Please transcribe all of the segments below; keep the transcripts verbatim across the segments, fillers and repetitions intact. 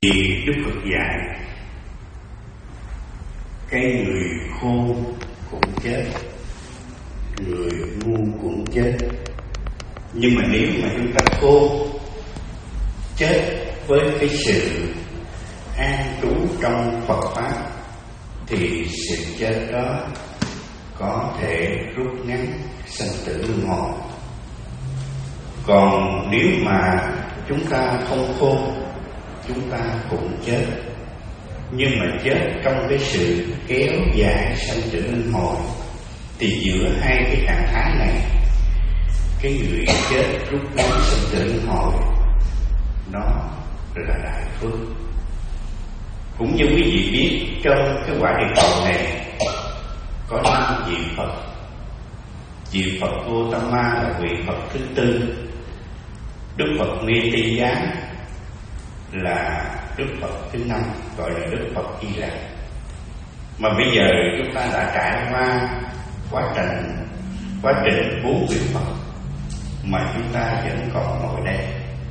Thì Đức Phật dạy cái người khôn cũng chết, người ngu cũng chết. Nhưng mà nếu mà chúng ta khôn chết với cái sự an trú trong Phật Pháp thì sự chết đó có thể rút ngắn sanh tử luân hồi. Còn nếu mà chúng ta không khôn, chúng ta cũng chết. Nhưng mà chết trong cái sự kéo dài sanh tử luân hồi, thì giữa hai cái trạng thái này, cái người chết rút ngắn sanh tử luân hồi nó là đại phước. Cũng như quý vị biết, trong cái quả địa cầu này có năm vị Phật. Vị Phật Gotama là vị Phật thứ tư. Đức Phật Ni Ti Giá là Đức Phật thứ năm, gọi là Đức Phật Di Lặc. Mà bây giờ chúng ta đã trải qua quá trình quá trình bốn vị Phật mà chúng ta vẫn còn ngồi đây.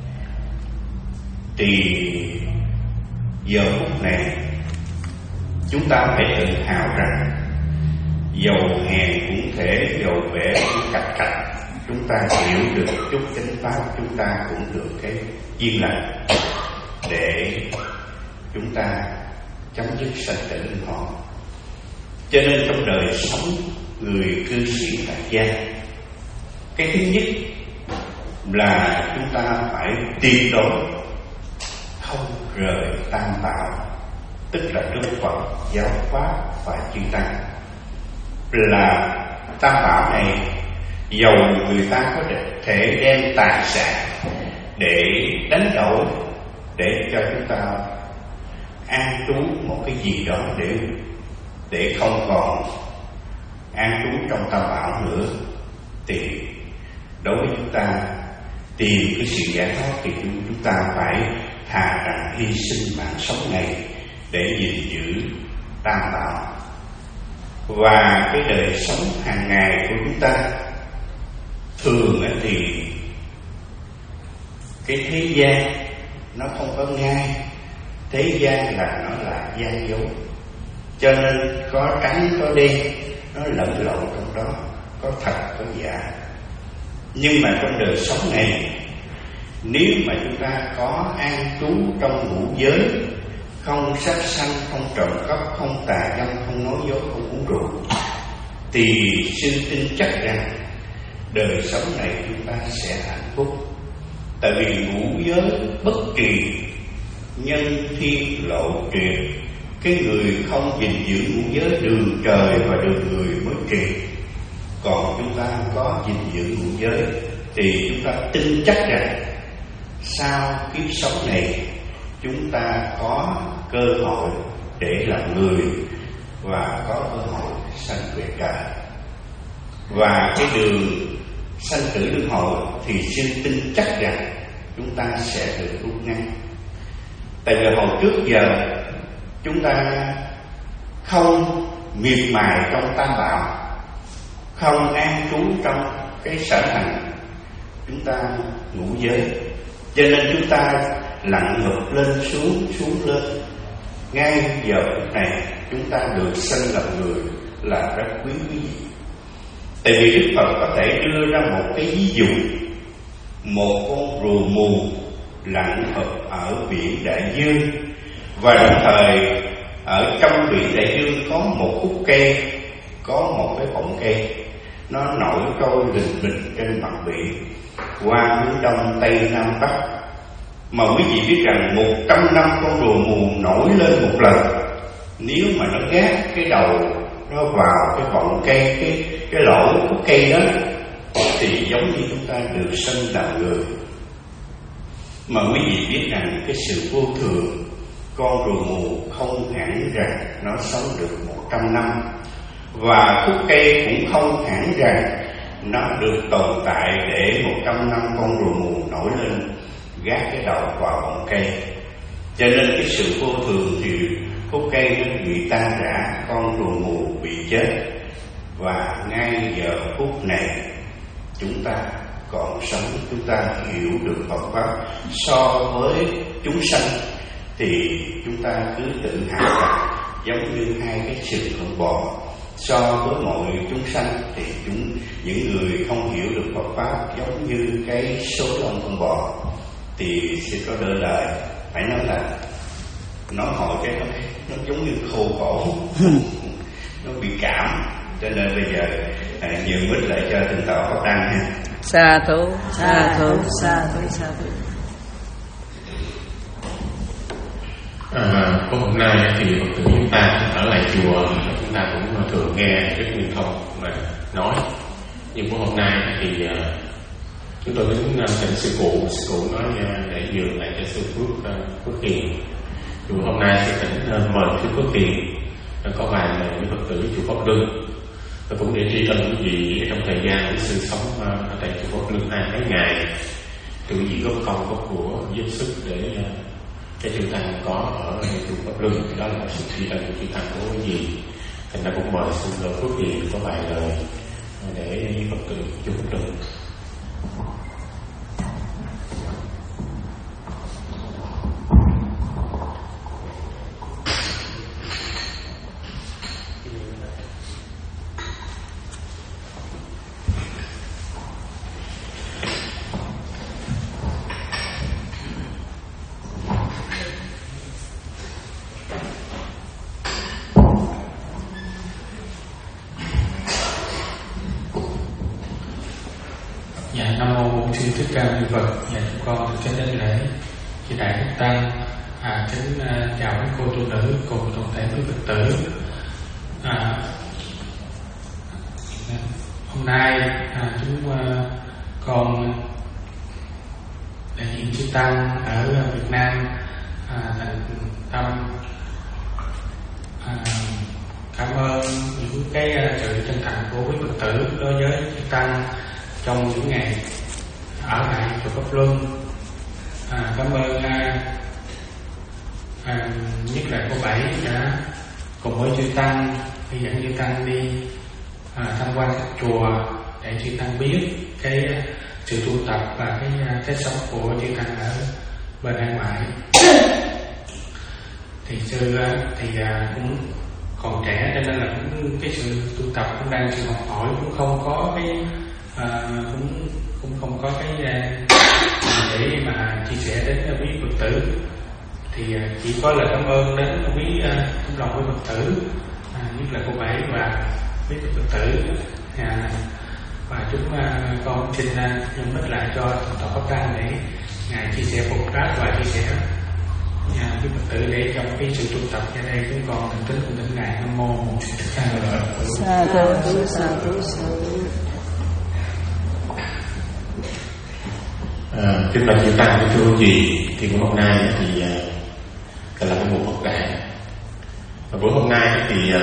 Thì giờ phút này chúng ta phải tự hào rằng dầu hèn cũng thể, dầu vẻ cũng cạch cạch, chúng ta hiểu được chút chánh pháp, chúng ta cũng được cái duyên lành để chúng ta chấm dứt sanh tử luân hồi. Cho nên trong đời sống người cư sĩ tại gia, cái thứ nhất là chúng ta phải tuyệt đối không rời tam bảo, tức là Đức Phật, giáo pháp và chư tăng. Là tam bảo này, dầu người ta có thể đem tài sản để đánh đổi, để cho chúng ta an trú một cái gì đó để để không còn an trú trong tam bảo nữa, thì đối với chúng ta tìm cái sự giải thoát thì chúng ta phải thà rằng hy sinh mạng sống này để gìn giữ tam bảo. Và cái đời sống hàng ngày của chúng ta thường thì cái thế gian nó không có ngay, thế gian là nó là gian dối, cho nên có trắng có đen, nó lẫn lộn trong đó, có thật có giả. Nhưng mà trong đời sống này, nếu mà chúng ta có an trú trong ngũ giới, không sát sanh, không trộm cắp, không tà dâm, không nói dối, không uống rượu, thì sư tin chắc rằng đời sống này chúng ta sẽ hạnh phúc. Tại vì ngũ giới bất trì, nhân thiên lộ trì. Cái người không gìn giữ ngũ giới, đường trời và đường người mới trì. Còn chúng ta có gìn giữ ngũ giới thì chúng ta tin chắc rằng sau kiếp sống này chúng ta có cơ hội để làm người và có cơ hội sanh về trời. Và cái đường sanh tử luân hồi thì sư tin chắc rằng chúng ta sẽ được rút ngắn. Tại vì hồi trước giờ chúng ta không miệt mài trong tam bảo, không an trú trong cái sở hành, chúng ta ngũ giới, cho nên chúng ta lặn ngược lên xuống, xuống lên. Ngay giờ phút này chúng ta được sanh làm người là rất quý quý vị. Tại vì Đức Phật có thể đưa ra một cái ví dụ, một con rùa mù lặn hợp ở biển đại dương, và đồng thời ở trong biển đại dương có một khúc cây, có một cái bọng cây, nó nổi trôi lình bình trên mặt biển qua hướng đông tây nam bắc. Mà quý vị biết rằng một trăm năm con rùa mù nổi lên một lần, nếu mà nó gác cái đầu nó vào cái bọng cây, cái cái lỗ khúc cây đó, thì giống như chúng ta được sanh làm người. Mà quý vị biết rằng cái sự vô thường, con rùa mù không hẳn rằng nó sống được một trăm năm, và khúc cây cũng không hẳn rằng nó được tồn tại để một trăm năm con rùa mù nổi lên gác cái đầu vào bọng cây. Cho nên cái sự vô thường thì khúc cây nó bị tan rã, con rùa mù bị chết. Và ngay giờ phút này chúng ta còn sống, chúng ta hiểu được Phật Pháp so với chúng sanh thì chúng ta cứ tự hạ rằng giống như hai cái sừng con bò. So với mọi chúng sanh thì chúng những người không hiểu được Phật pháp giống như cái số lông con bò thì sẽ có đỡ lời. Phải nói là nói hồi cái nó, nó giống như khô khổ, nó bị cảm. Cho nên bây giờ à, nhường mít lại cho Thượng tọa Pháp Đăng ha. Sa thú, sa thú, sa thú, sa thú. À, có hôm nay thì Phật tử chúng ta ở lại chùa, chúng ta cũng thường nghe Đức Nguyên Thông mà nói. Nhưng của hôm nay thì uh, chúng tôi đến thỉnh sư cụ, sư cụ nói uh, để dường lại cho sư Phước uh, Phước Hiền. Chùa hôm nay sẽ thỉnh uh, mời sư Phước Hiền uh, có vài lời với Phật tử chùa Pháp Luân. Và cũng để tri ân quý vị trong thời gian của sư sống uh, ở tại chùa Pháp Luân hai mấy ngày, quý vị góp công góp của giúp sức để uh, cái chư tăng có ở chùa Pháp Luân. Đó là sự tri ân của chư tăng của quý vị. Thành ra cũng mời sư Phước Hiền có vài lời để Phật tử chùa Pháp Luân. Thích Ca Mâu Ni Phật. Nhà chúng con được chân đến lễ chị đại đức tăng, à, kính uh, chào các cô tu nữ cùng toàn thể quý Phật tử. À, hôm nay à, chúng uh, con đại diện chư tăng ở Việt Nam à, thành tâm à, cảm ơn những cái uh, sự chân thành của quý Phật tử đối với chư tăng trong những ngày ở lại chùa Pháp Luân. À, cảm ơn à, à, nhất là cô Bảy đã cùng với chư tăng đi dẫn chư tăng đi à, tham quan các chùa để chư tăng biết cái sự tu tập và cái cách sống của chư tăng ở bên hải ngoại. Thì sư thì à, cũng còn trẻ cho nên là cũng cái sự tu tập cũng đang sự học hỏi, cũng không có cái à, cũng cũng không có cái uh, để mà chia sẻ đến quý Phật tử. Thì uh, chỉ có lời cảm ơn đến quý uh, trong lòng quý Phật tử, uh, nhất là cô Bảy và quý Phật tử. Uh, và chúng uh, con xin uh, nhân mít lại cho Thượng tọa Pháp Đăng để ngài chia sẻ Phật pháp và chia sẻ uh, quý Phật tử để trong cái sự tu tập ở đây chúng con thành kính cùng thỉnh ngài. Nam mô Bổn Sư Thích Ca Mâu Ni Phật. Sa thú, sa thú, sa thú. À, kính bạch chư tăng của thưa quý vị, thì buổi hôm nay thì uh, là cái mùa Phật đản. Và buổi hôm nay thì uh,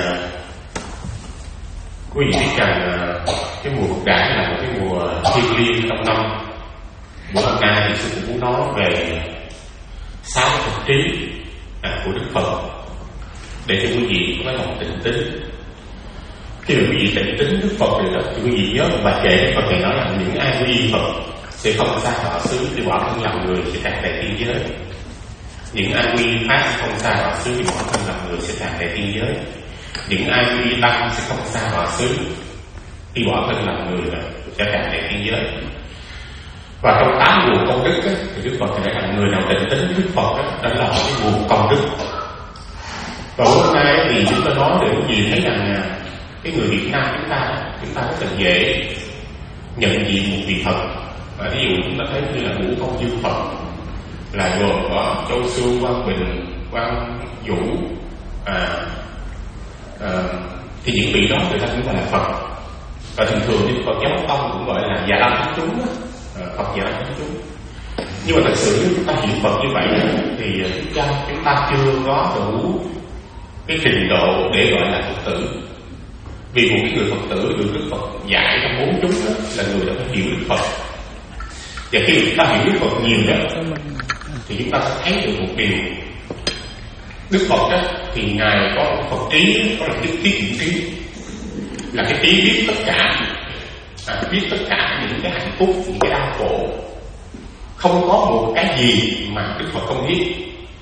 quý vị biết rằng uh, cái mùa Phật đản là một cái mùa thiêng liêng trong năm. Buổi hôm nay thì sư cũng muốn nói về sáu thực trí uh, của Đức Phật để cho quý vị có cái lòng tịnh tính. Khi mà quý vị tịnh tính Đức Phật rồi đó, thì quý vị nhớ một bài kệ Đức Phật này nói là những ai quy y Phật sẽ không xa họ xứ thì bỏ thân làm người sẽ đạt đại thiên giới. Những ai quy pháp sẽ không xa họ xứ thì bỏ thân làm người sẽ đạt đại thiên giới. Những ai quy tăng sẽ không xa họ xứ thì bỏ thân làm người sẽ đạt đại thiên giới. Và trong tám nguồn công đức á, thì Đức Phật thì nói rằng người nào tịnh tính Đức Phật á, đó là cái nguồn công đức. Và hôm nay thì chúng ta nói để quý vị thấy rằng cái người Việt Nam chúng ta chúng ta rất là dễ nhận diện một vị Phật. Và ví dụ chúng ta thấy như là Ngũ Không Dương Phật là gồm có Châu Sư, Quang Bình, Quang Vũ, à, à, thì những vị đó người ta cũng gọi là Phật. Và thường thường thì Phật giáo Tông cũng gọi là Già Lam Thánh Chúng, à, Phật Già Lam Thánh Chúng. Nhưng mà thật sự nếu chúng ta hiểu Phật như vậy thì chúng ta, chúng ta chưa có đủ cái trình độ để gọi là Phật tử. Vì một cái người Phật tử được Đức Phật dạy trong bốn chúng đó là người đã phải hiểu Đức Phật. Và khi chúng ta hiểu Đức Phật nhiều đó thì chúng ta sẽ thấy được một điều. Đức Phật đó thì Ngài có một Phật trí, có là cái tiết hiện trí, là cái trí biết tất cả, à, biết tất cả những cái hạnh phúc, những cái đau khổ. Không có một cái gì mà Đức Phật không biết.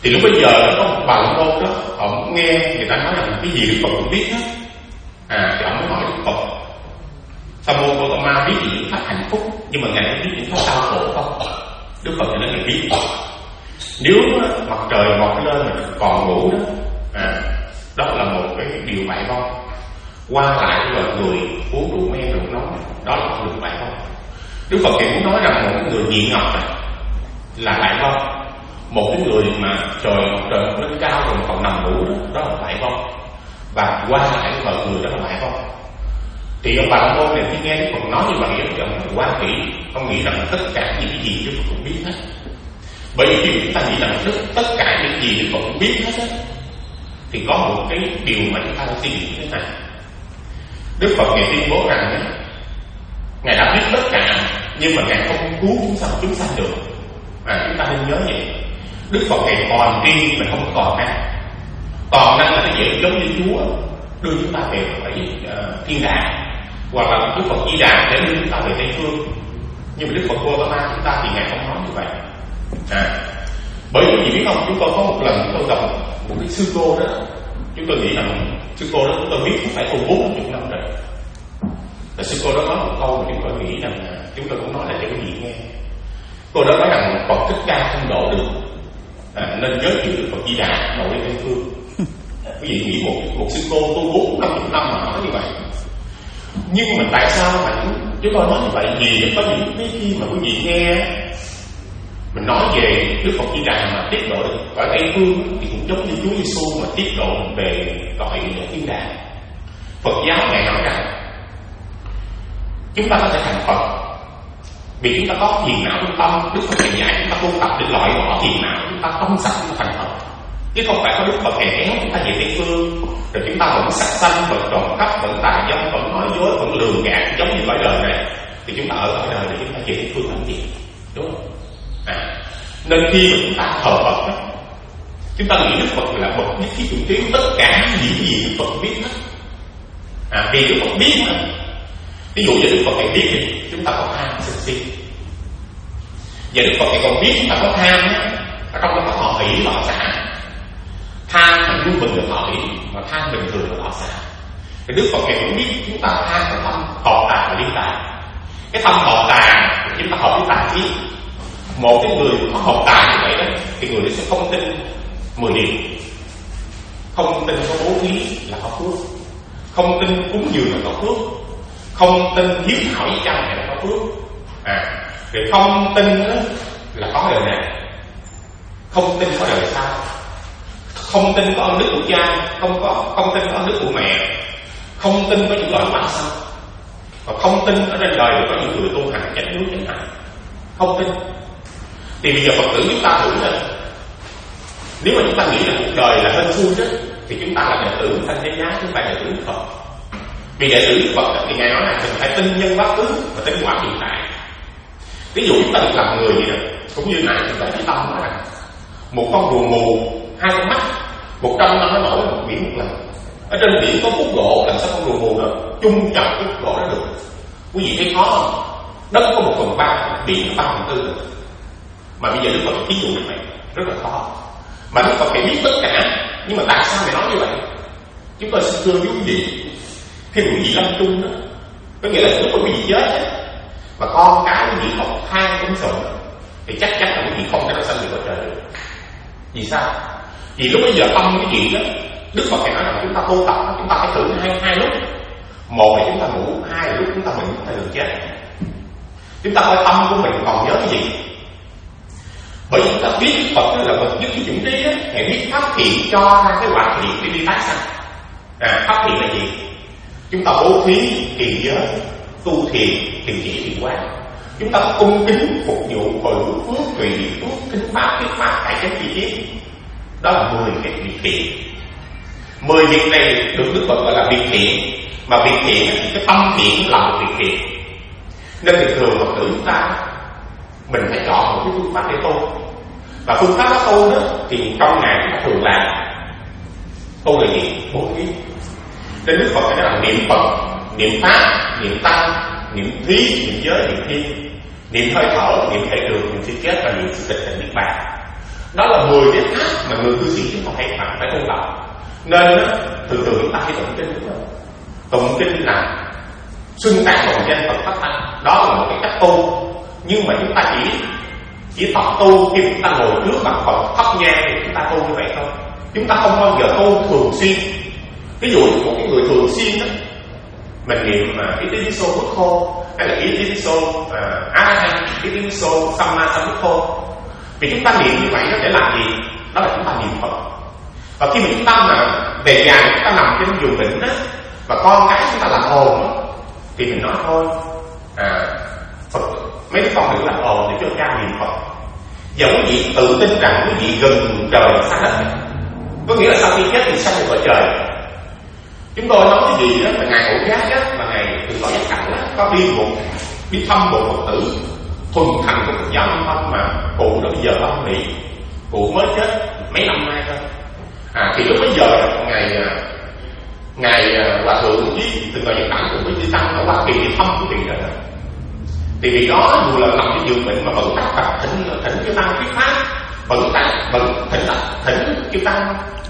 Thì lúc bây giờ nó có một bà la môn đó, ông nghe người ta nói rằng cái gì Đức Phật cũng biết hết. À, thì ông mới hỏi Đức Phật: Sa môn Gautama biết gì những pháp hạnh phúc, nhưng mà ngài có biết những pháp đau khổ không? Đức Phật thì nói ngài biết. Nếu mặt trời mọc lên mà còn ngủ đó, à, đó là một cái điều bại vong. Qua lại với loài người uống rượu men rượu nóng, đó là một điều bại vong. Đức Phật thì muốn nói rằng một người nghiện ngập này là bại vong. Một cái người mà trời mặt trời mọc lên cao rồi còn nằm ngủ đó, đó là bại vong. Và qua lại với loài người đó là bại vong. Thì ông bà la môn này khi nghe Đức Phật nói như vậy thì ông quan kỹ, ông nghĩ rằng tất cả những cái gì Đức Phật cũng biết hết. Bởi vì khi chúng ta nghĩ rằng tất cả những gì Đức Phật cũng biết hết á, thì có một cái điều mà chúng ta phải suy nghĩ thế này. Đức Phật ngài tuyên bố rằng á, ngài đã biết tất cả, nhưng mà ngài không cứu chúng sanh chúng sanh được. À, chúng ta nên nhớ vậy. Đức Phật ngài còn riêng mà không còn năng. Còn năng là cái gì giống như Chúa đưa chúng ta về phải uh, thiên đàng, hoặc là Đức Phật Di Đà để đưa chúng ta về Tây Phương. Nhưng mà Đức Phật Gautama chúng ta thì ngài không nói như vậy. À, bởi vì biết không, chúng tôi có một lần chúng tôi gặp một cái sư cô đó, chúng tôi nghĩ rằng sư cô đó chúng tôi biết phải tu bốn mươi năm rồi. Và sư cô đó nói một câu mà chúng tôi nghĩ rằng chúng tôi cũng nói lại cho quý vị nghe. Cô đó nói rằng Phật Thích Ca không độ được, à, nên giới thiệu Đức Phật Di Đà độ lên Tây Phương. Quý vị nghĩ một một sư cô tu bốn năm chục năm mà nói như vậy. Nhưng mà tại sao mà chúng tôi nói như vậy? Vì có những cái khi mà quý vị nghe mình nói về Đức Phật Di Đà mà tiết độ cõi Tây Phương thì cũng giống như Chúa Giêsu mà tiết độ về cõi thiên đàng. Phật giáo ngài nói rằng chúng ta có thể thành Phật vì chúng ta có phiền não trong tâm. Đức Phật ngài dạy chúng ta tu tập để loại bỏ phiền não, chúng ta không sạch chúng ta thành Phật. Chứ không phải có Đức Phật ngài kéo chúng ta về Tây Phương rồi chúng ta vẫn sắc sanh, vẫn trộm cắp, vẫn tà dâm, vẫn nói dối, vẫn lường gạt giống như cõi đời này, thì chúng ta ở cõi đời để chúng ta về Tây Phương làm gì? Đúng không? À, nên khi mà chúng ta thờ Phật đó, chúng ta nghĩ Đức Phật là bậc nhất thiết trụ trí, tất cả những gì Đức Phật biết hết. À, vì Đức Phật biết mà. Ví dụ như Đức Phật ngài biết thì chúng ta có tham sân si. Và Đức Phật ngài còn biết chúng ta có tham á, ở trong đó có thọ hỷ thọ xả. Tham là vui mừng được thọ hỷ, mà tham bình thường là thọ xả. Thì Đức Phật ngài cũng biết chúng ta tham cái tâm thọ tà và ly tà. Cái tâm thọ tà chúng ta hợp với tà khí. Một cái người có học tài như vậy đó thì người đó sẽ không tin mười điều, không tin có bố thí là có phước, không tin cúng dường là có phước, không tin hiếu thảo với cha mẹ là có phước, à, rồi không tin là có đời này, không tin có đời sau, không tin có ân đức của cha, không có không tin có ân đức của mẹ, không tin có những loài quả sau, và không tin ở trên đời có những người tu hành chánh hiếu chánh hạnh, không tin. Thì bây giờ Phật tử chúng ta thử lên, nếu mà chúng ta nghĩ là cuộc đời là hên xui đó, thì chúng ta là đệ tử thanh thế giá, chúng ta là đệ tử Phật. Vì đệ tử Phật thì ngài nói là mình phải tin nhân quá khứ và tin quả hiện tại. Ví dụ chúng ta được làm người vậy nè, cũng như nãy chúng ta chỉ tâm nói rằng một con rùa mù, hai con mắt, một trăm năm nó nổi một biển một lần. Ở trên biển có khúc gỗ, làm sao con rùa mù đó chung chặt khúc gỗ đó được? Quý vị thấy khó không? Đất có một phần ba, biển ba phần tư được. Mà bây giờ Đức Phật ví dụ như vậy rất là khó. Mà Đức Phật phải biết tất cả. Nhưng mà tại sao mày nói như vậy? Chúng tôi xin thưa với quý vị, khi quý vị lâm chung đó, có nghĩa là lúc mà quý vị chết đó, mà con cái quý vị không than cũng sụn, thì chắc chắn là quý vị không thể nào sanh được ở trời được. Vì sao? Vì lúc bây giờ tâm cái chuyện đó, Đức Phật phải nói rằng chúng ta tu tập, chúng ta phải thử hai hai lúc. Một là chúng ta ngủ, hai là lúc chúng ta mình chúng ta được chết. Chúng ta coi tâm của mình còn nhớ cái gì. Bởi vì chúng ta biết Phật là bậc nhất thiết chủng trí á, hãy biết phát hiện cho ra cái quả thiện để đi tái sanh. À, phát hiện là gì? Chúng ta bố thí, trì giới, tu thiền, thiền chỉ thiền quán. Chúng ta cung kính phục vụ hồi hướng phước, tùy phước, kính pháp, thuyết pháp, cải chánh chi tiết. Đó là mười cái việc thiện. Mười việc này được Đức Phật gọi là việc thiện. Mà việc thiện thì cái tâm thiện là một việc thiện. Nên thường thường Phật tử chúng ta mình phải chọn một cái phương pháp để tu. Và phương pháp đó tu đó thì trong ngày chúng ta thường làm. Tu là gì? Bố thí. Nên Đức Phật phải nói là niệm Phật, niệm Pháp, niệm Tăng, niệm thí, niệm giới, niệm thiên, niệm hơi thở, niệm thể đường, niệm sự chết và niệm sự tịch tịnh niết bàn. Đó là mười cái pháp mà người cư sĩ chúng ta phải phải, phải tu tập. Nên á, thường thường chúng ta hay tụng kinh đúng không? Tụng kinh là xưng tán bằng danh Phật Pháp Tăng, đó là một cái cách tu. Nhưng mà chúng ta chỉ chỉ tập tu khi chúng ta ngồi trước mặt Phật thắp nhang thì chúng ta tu như vậy thôi. Chúng ta không bao giờ tu thường xuyên. Ví dụ một cái người thường xuyên đó, mình niệm mà cái tiếng sô bút khô hay là cái tiếng sô a hay cái tiếng sô samma sambuddho, vì chúng ta niệm như vậy nó để làm gì? Đó là chúng ta niệm Phật. Và khi mà chúng ta mà về nhà chúng ta nằm trên giường bệnh đó, và con cái chúng ta làm ồn đó, thì mình nói thôi à, Phật, mấy đứa con đừng làm ồn để cho cha niệm Phật. Và quý vị tự tin rằng quý vị gần trời xa đất, có nghĩa là sau khi chết thì sanh ở trời. Chúng tôi nói cái gì đó là ngài Hộ Giác đó, là ngài từ tọa giác cảnh đó, có đi một đi thăm một Phật tử thuần thành của Phật giáo Minh Tông mà cụ đó bây giờ ở Mỹ, cụ mới chết mấy năm nay thôi. À, thì lúc bấy giờ ngài ngài hòa thượng với từ tọa giác cảnh cùng với chư tăng ở Hoa Kỳ đi thăm cái vị đó. Thì vì đó dù là nằm trên giường bệnh mà vẫn tác tập thỉnh thỉnh chư tăng thuyết pháp, vẫn tác vẫn thỉnh thỉnh chư tăng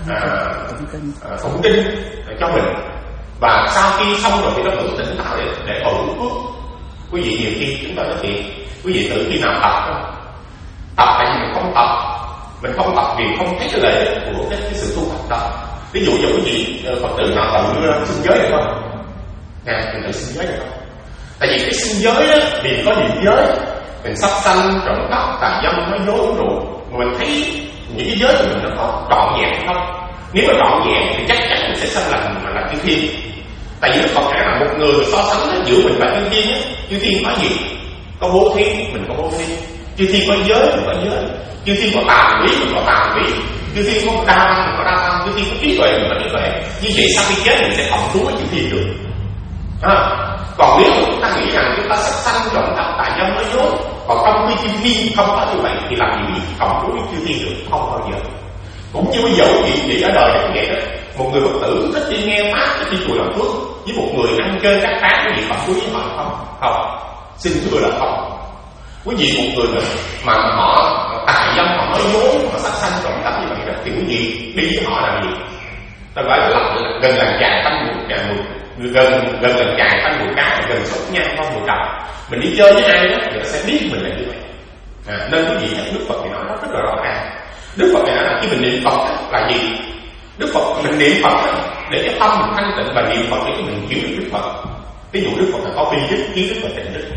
tụng kinh cho mình. Và sau khi xong rồi thì nó vẫn tỉnh táo để để hồi phước. Quý vị nhiều khi chúng ta nói chuyện, quý vị tự khi nào tập không? Tập tại vì mình không tập, mình không tập vì không thấy cái lợi ích của cái, cái sự tu tập đó. Ví dụ như quý vị Phật tử nào tự sinh giới được không? Nè, mình tự sinh giới được không? Tại vì cái sinh giới đó thì có nhiều giới, mình sát sanh, trộm cắp, tà dâm, nói dối, uống rượu, mà mình thấy những cái giới của mình nó có trọn vẹn không? Nếu mà trọn vẹn thì chắc chắn mình sẽ sanh làm mà là chư thiên. Tại vì Đức Phật nói là một người so sánh giữa mình và chư thiên á, chư thiên có gì? Có bố thí, mình có bố thí. Chư thiên có giới, mình có giới. Chư thiên có tàm quý, mình có tàm quý. Chư thiên có đa văn, mình có đa văn. Chư thiên có trí tuệ, mình có trí tuệ. Như vậy sau khi chết mình sẽ cộng trú với chư thiên được. À, còn nếu mà chúng ta nghĩ rằng chúng ta sắp sanh trộm cắp tà dâm nói dối, còn trong khi chư thiên không có như vậy thì làm gì cộng trú với chư thiên được? Không bao giờ. Cũng như bây giờ quý vị nghĩ ở đời này cũng vậy đó. Một người Phật tử thích đi nghe pháp, thích đi chùa làm phước, với một người ăn chơi cắt tán, quý vị cộng trú với họ không? Không. Xin thưa là không. Quý vị một người mà họ tà dâm, họ nói dối, họ sát sanh trộm cắp như vậy đó, thì quý vị đi với họ làm gì? Ta gọi là gần làng chài tanh mùi trà mùi gần gần làng chài tanh mùi cá, gần sốt nhang không mùi trầm. Mình đi chơi với ai đó, người ta sẽ biết mình là như vậy. À, nên quý vị nhận Đức Phật thì nói nó rất là rõ ràng. Đức Phật này nói là khi mình niệm Phật là gì? Đức Phật mình niệm Phật để cho tâm mình thanh tịnh, và niệm Phật để cho mình hiểu được Đức Phật. Ví dụ Đức Phật là có bi đức, kiến đức và tịnh đức.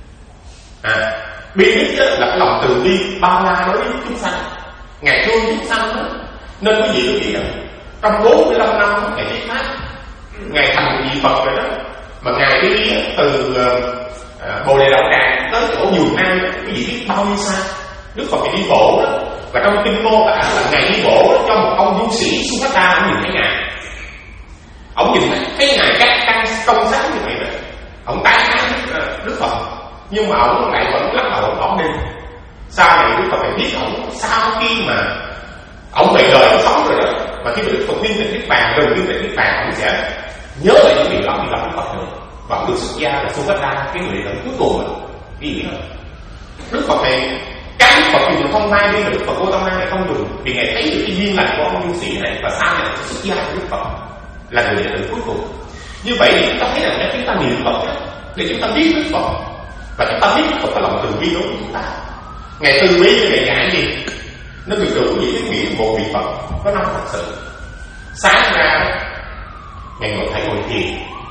À, bi đức là cái lòng từ bi bao la đối với chúng sanh, ngài thương chúng sanh đó. Nên quý vị có nghĩ rằng trong bốn mươi lăm năm ngài thuyết pháp, ngài thành một vị Phật rồi đó, mà ngài đi từ uh, Bồ Đề Đạo Tràng tới chỗ Vườn An, quý vị biết bao nhiêu xa. Đức Phật thì đi bộ đó, và trong kinh mô tả là ngài đi bộ đó, cho một ông du sĩ Suphata ông nhìn thấy ngài, ông nhìn thấy ngài các căn công sáng như vậy đó, ông tán thán Đức Phật, nhưng mà ông lại vẫn lắc đầu ông bỏ đi. Sau này Đức Phật phải biết ông sau khi mà ông về đời ông sống rồi đó, mà khi mà Đức Phật viên tịch niết bàn, gần viên tịch niết bàn, ông sẽ nhớ lại những điều đó đi gặp Đức Phật nữa, và ông được xuất gia là Suphata, cái người lần cuối cùng mà ý nghĩa không? Đức Phật này cái Đức Phật dùng thông mai đi mà Đức Phật vô tâm mai này không dùng, vì ngài thấy được cái duyên lành của ông du sĩ này, và sau này xuất gia của Đức Phật là người đệ tử cuối cùng. Như vậy thì chúng ta thấy rằng chúng ta niệm Phật để chúng ta biết Đức Phật, và chúng ta biết Đức Phật có lòng từ bi đối với chúng ta. Ngài từ bi cho ngài dạy gì? Nó từ từ quý vị biết nghĩ một vị Phật có năm thật sự. Sáng ra ngài ngồi thấy ngồi thiền,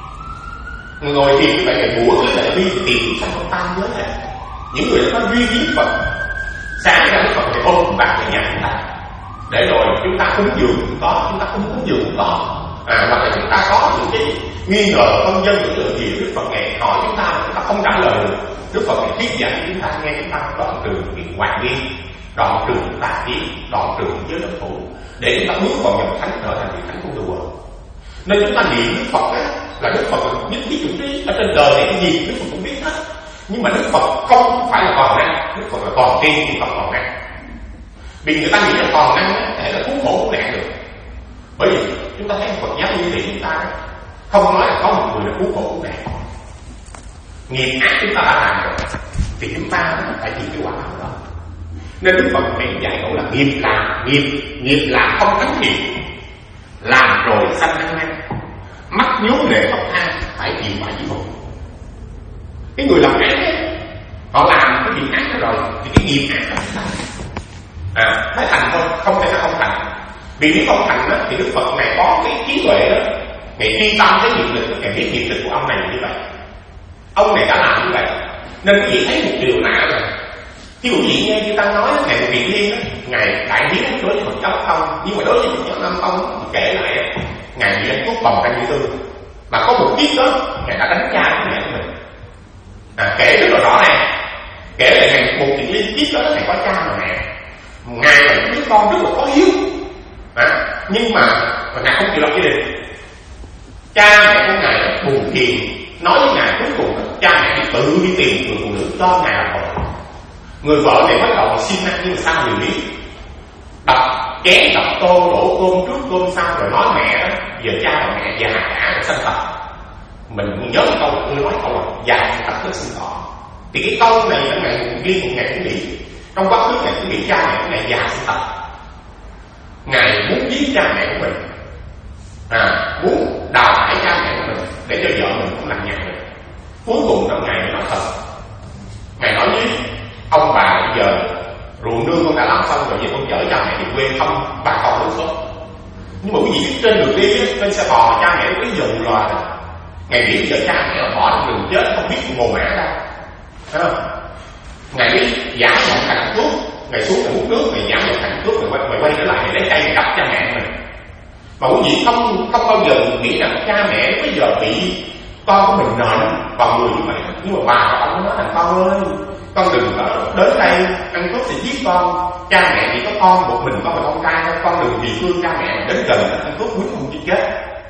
ngồi thiền như vậy ngài bủa với lại bi tiền sanh không tan giới này. Những người đó có duyên với Đức Phật, sáng ra Đức Phật thì ôm bạc cái nhà chúng ta, để rồi chúng ta cúng dường cũng có, chúng ta không cúng dường cũng có, à, hoặc là chúng ta có những cái nghi ngờ công dân những lời gì Đức Phật ngày hỏi chúng ta chúng ta không trả lời được, Đức Phật ngày thuyết giảng chúng ta nghe, chúng ta đoạn trường cái hoài nghi, đoạn trường tà kiến, đoạn trường giới độc thủ, để chúng ta bước vào dòng thánh trở thành vị thánh con đùa. Nên chúng ta niệm Đức Phật á, là Đức Phật nhất thiết chủ trí ở trên đời này cái gì Đức Phật cũng biết hết. Nhưng mà Đức Phật không phải là toàn năng, Đức Phật là toàn tiên thì Phật toàn năng. Vì người ta nghĩ là toàn năng thể là cứu khổ cứu nạn được. Bởi vì chúng ta thấy Phật giáo như thế chúng ta không nói là có một người là cứu khổ cứu nạn. Nghiệp ác chúng ta đã làm rồi thì chúng ta phải chịu cái quả báo đó. Nên Đức Phật này dạy dỗ là nghiệp làm, nghiệp nghiệp làm không thắng nghiệp, làm rồi sanh ăn năn, mắc nhốt lệ không tha, phải chịu quả chịu phục. Cái người làm ác ấy, họ làm cái việc ác đó rồi thì cái nghiệp ác đó phải à, phải thành thôi, không thể nó không thành. Vì nếu không thành đó, thì Đức Phật này có cái trí tuệ đó, Ngài tri tâm cái nghiệp lực, Ngài biết nghiệp lực của ông này như vậy, ông này đã làm như vậy. Nên quý vị thấy một điều lạ là khi quý vị nghe như ta nói Ngài Một Kiền Liên đó, Ngài đại hiến đối với Phật giáo Tông, nhưng mà đối với Phật giáo Nam Tông thì kể lại Ngài bị đánh thuốc bồng Tăng Như Tư, mà có một kiếp đó Ngài đã đánh cha của mẹ của mình. À, kể rất là rõ ràng, kể lại Ngài Một Kiền Liên kiếp đó Ngài có cha và mẹ, Ngài là đứa con rất là có hiếu, à, nhưng mà, mà Ngài không chịu lập gia đình. Cha mẹ của Ngài buồn phiền nói với Ngài, cuối cùng cha mẹ đi tự đi tìm người phụ nữ cho Ngài làm vợ. Người vợ này bắt đầu xin ăn, nhưng mà sao người biết đập chén đập tô, đổ cơm trước cơm sau, rồi nói mẹ đó giờ cha và mẹ già cả rồi sanh tật. Mình nhớ cái câu là tôi nói câu là già tật tới sinh thọ. Thì cái câu này là Ngài Kiền một ngày cũng nghĩ, trong quá khứ Ngài cũng nghĩ cha mẹ của Ngài già sinh tật, Ngài muốn giết cha mẹ của mình, à, muốn đào thải cha mẹ của mình để cho vợ mình không làm nhạc được. Cuối cùng đó Ngài nói thật, Ngài nói với ông bà bây giờ ruộng nương con đã làm xong rồi, giờ con chở cha mẹ về quê không bà con đến sớm. Nhưng mà quý vị biết trên đường đi trên xe bò cha mẹ có dừng loài đó. Ngài nghĩ giờ cha mẹ bỏ trong đường chết không biết mồ mã đâu, thấy không? Ngài biết giả giọng thành thuốc, Ngài xuống Ngài hút nước, Ngài giả giọng thành thuốc, Ngài quay, quay trở lại Ngài lấy cây đập cha mẹ mình. Mà quý vị không không bao giờ nghĩ rằng cha mẹ bây giờ bị con của mình nợ vào người như vậy. Nhưng mà bà và ông nói thành con ơi, con đừng có đến đây ăn cướp thì giết con, cha mẹ chỉ có con một mình con và con trai thôi, con đừng vì thương cha mẹ mà đến gần ăn cướp quyết không chịu chết.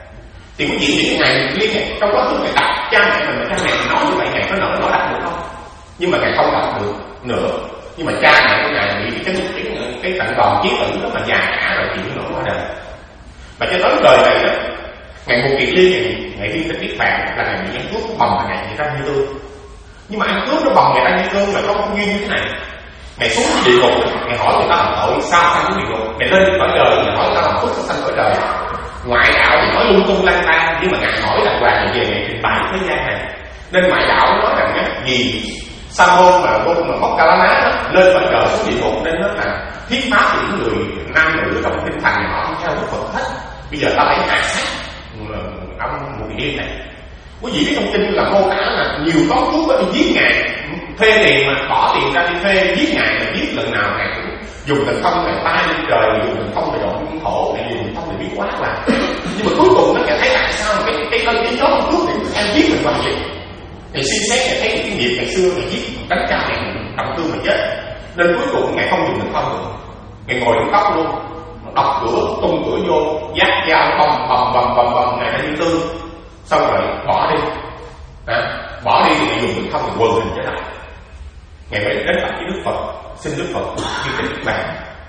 Thì quý vị nghĩ cái Ngài liên hệ trong quá khứ Ngài đặt cha mẹ mình, mà cha mẹ nói như vậy Ngài có nợ nó đặt được không? Nhưng mà Ngài không đặt được nữa. Nhưng mà cha mẹ của Ngài bị cái cái cái tận đòn chí tử đó mà già cả rồi chịu nổi qua đời. Và cho tới đời này đó, Ngài Một Kiền Liên Ngài, Ngài đi tới Niết Bàn là Ngài bị ăn cướp bồng là Ngài Tăng Như Tương. Nhưng mà ăn cướp nó bồng Ngài Tăng Như Tương là có một duyên như thế này. Ngài xuống địa ngục, Ngài hỏi người ta làm tội sao sanh địa ngục, Ngài lên cõi đời, Ngài hỏi người ta làm phước sao sanh cõi đời. Ngoại đạo thì nói lung tung lang tan, nhưng mà Ngài hỏi là hoàng về Ngài trình bày thế gian này. Nên ngoại đạo nói rằng á, vì Sa môn mà môn mà Móc Ca Lá Ná lên cõi đời xuống địa ngục, nên nó là thiết pháp những người nam nữ trong tinh thành họ không theo Đức Phật hết. Bây giờ ta lấy hạ sát ông Một Kiền Liên này. Quý vị biết trong kinh là mô tả là nhiều có cứu có đi giết Ngài, thuê tiền mà bỏ tiền ra đi thuê giết Ngài, mà giết lần nào Ngài cũng dùng thần thông Ngài bay lên trời, dùng thần thông để động những thổ, Ngài dùng thần thông để biến hóa là. Nhưng mà cuối cùng nó Ngài thấy tại sao cái cái ân cái nhóm cướp thì em giết mình bằng gì? Ngài suy xét Ngài thấy cái nghiệp ngày xưa Ngài giết đánh cha Ngài trọng thương mà chết, nên cuối cùng Ngài không dùng thần thông được. Ngài ngồi trong góc luôn, đập cửa, tung cửa vô, dắt dao bầm bầm bầm bầm bầm Ngài Tăng Như Tương, xong rồi bỏ đi, à, bỏ đi thì Ngài dùng thần thông thì quần hình trở lại. Ngài phải đến gặp với Đức Phật, xin Đức Phật đi tịnh Niết Bàn.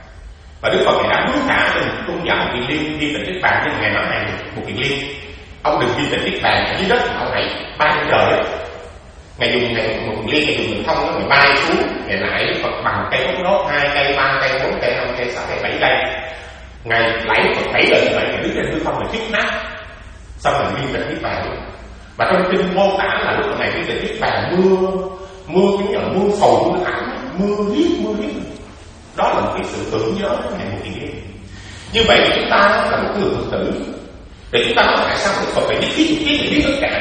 Và Đức Phật Ngài đã hứa thả cho mình tôn giả Một Kiền Liên đi tịnh Niết Bàn, nhưng Ngài nói này Một Kiền Liên, ông đừng đi tịnh Niết Bàn ở dưới đất, ông hãy bay lên trời đó. Ngài dùng Ngài Một Kiền Liên, Ngài dùng thần thông đó, Ngài bay xuống, Ngài lại Đức Phật bằng cây thốt nốt hai cây, ba cây, bốn cây, năm cây, sáu cây, bảy cây. Ngài lấy Phật bảy lần như vậy, Ngài đứng trên hư không Ngài thuyết pháp, xong rồi đi tịnh Niết Bàn luôn. Và trong kinh mô tả là lúc này đi tịnh Niết Bàn mưa mưa cái như là mưa phù mưa ẩm, mưa riết mưa riết. Đó là một cái sự tưởng nhớ của Ngài Một Kiền Liên. Như vậy thì chúng ta là một người Phật tử, để chúng ta nói tại sao Đức Phật phải biết biết biết biết tất cả.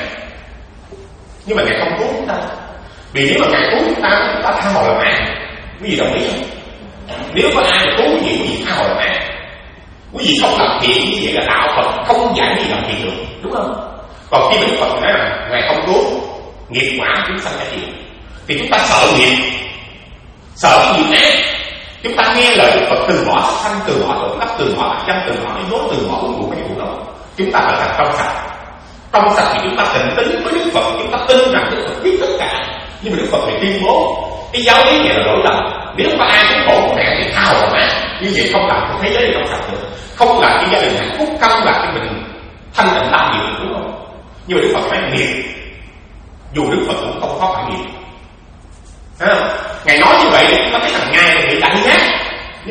Nhưng mà Ngài không cứu chúng ta, vì nếu mà Ngài cứu chúng ta, chúng ta tha hồ làm ác. Quý vị đồng ý không? Nếu có ai cứu quý vị, quý vị tha hồ làm ác. Quý vị không làm thiện như vậy là đạo Phật không dạy gì làm thiện được, đúng không? Còn khi mà Đức Phật nói là Ngài không cứu, nghiệp quả chúng sanh phải chịu, thì chúng ta sợ nghiệp, sợ nghiệp ác. Chúng ta nghe lời Đức Phật từ bỏ sát sanh, từ bỏ trộm cắp, từ bỏ tạp dâm, từ bỏ nói dối, từ bỏ uống rượu cái vụ đó, chúng ta trở thành trong sạch. Trong sạch thì chúng ta tình tính với Đức Phật, chúng ta tin rằng Đức Phật biết tất cả. Nhưng mà Đức Phật phải tuyên bố cái giáo lý này là lỗi lầm. Nếu có ai cũng khổ một nạn thì tha hồ mà như vậy không làm cho thế giới trong sạch được, không làm cho gia đình hạnh phúc, không làm cho mình thanh tịnh làm nhiều, đúng không? Nhưng mà Đức Phật phải nghiệp, dù Đức Phật cũng không có phải nghiệp. À, Ngài nói như vậy chúng ta thấy thằng Ngài này bị đánh ác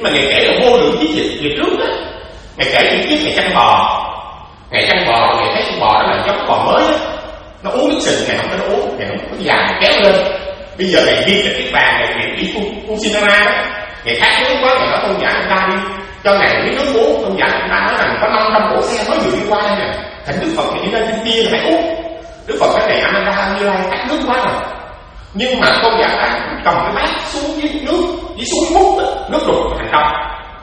Nhưng mà Ngài kể là vô lượng kiếp về, về trước đó. Ngài kể những kiếp Ngài chăn bò. Ngài chăn bò, Ngài thấy con bò đó là giống bò mới đó. Nó uống nước sình, Ngài không cho nó uống, Ngài không có dài, Ngài kéo lên. Bây giờ Ngài ghi cái chiếc bàn, Ngài đi Kusinara đó. Ngài khát nước quá, Ngài nói tôn giả người ta đi cho Ngài miếng nước uống. Tôn giả người ta nói rằng có năm trăm cỗ xe mới vừa đi qua đây nè. Thành Đức Phật thì đi lên trên kia là phải uống. Đức Phật cái này Ananda Như Lai khát nước quá rồi. Nhưng mà tôn giả ta cầm cái bát xuống dưới nước, dưới suối múc đó, nước đục thành công.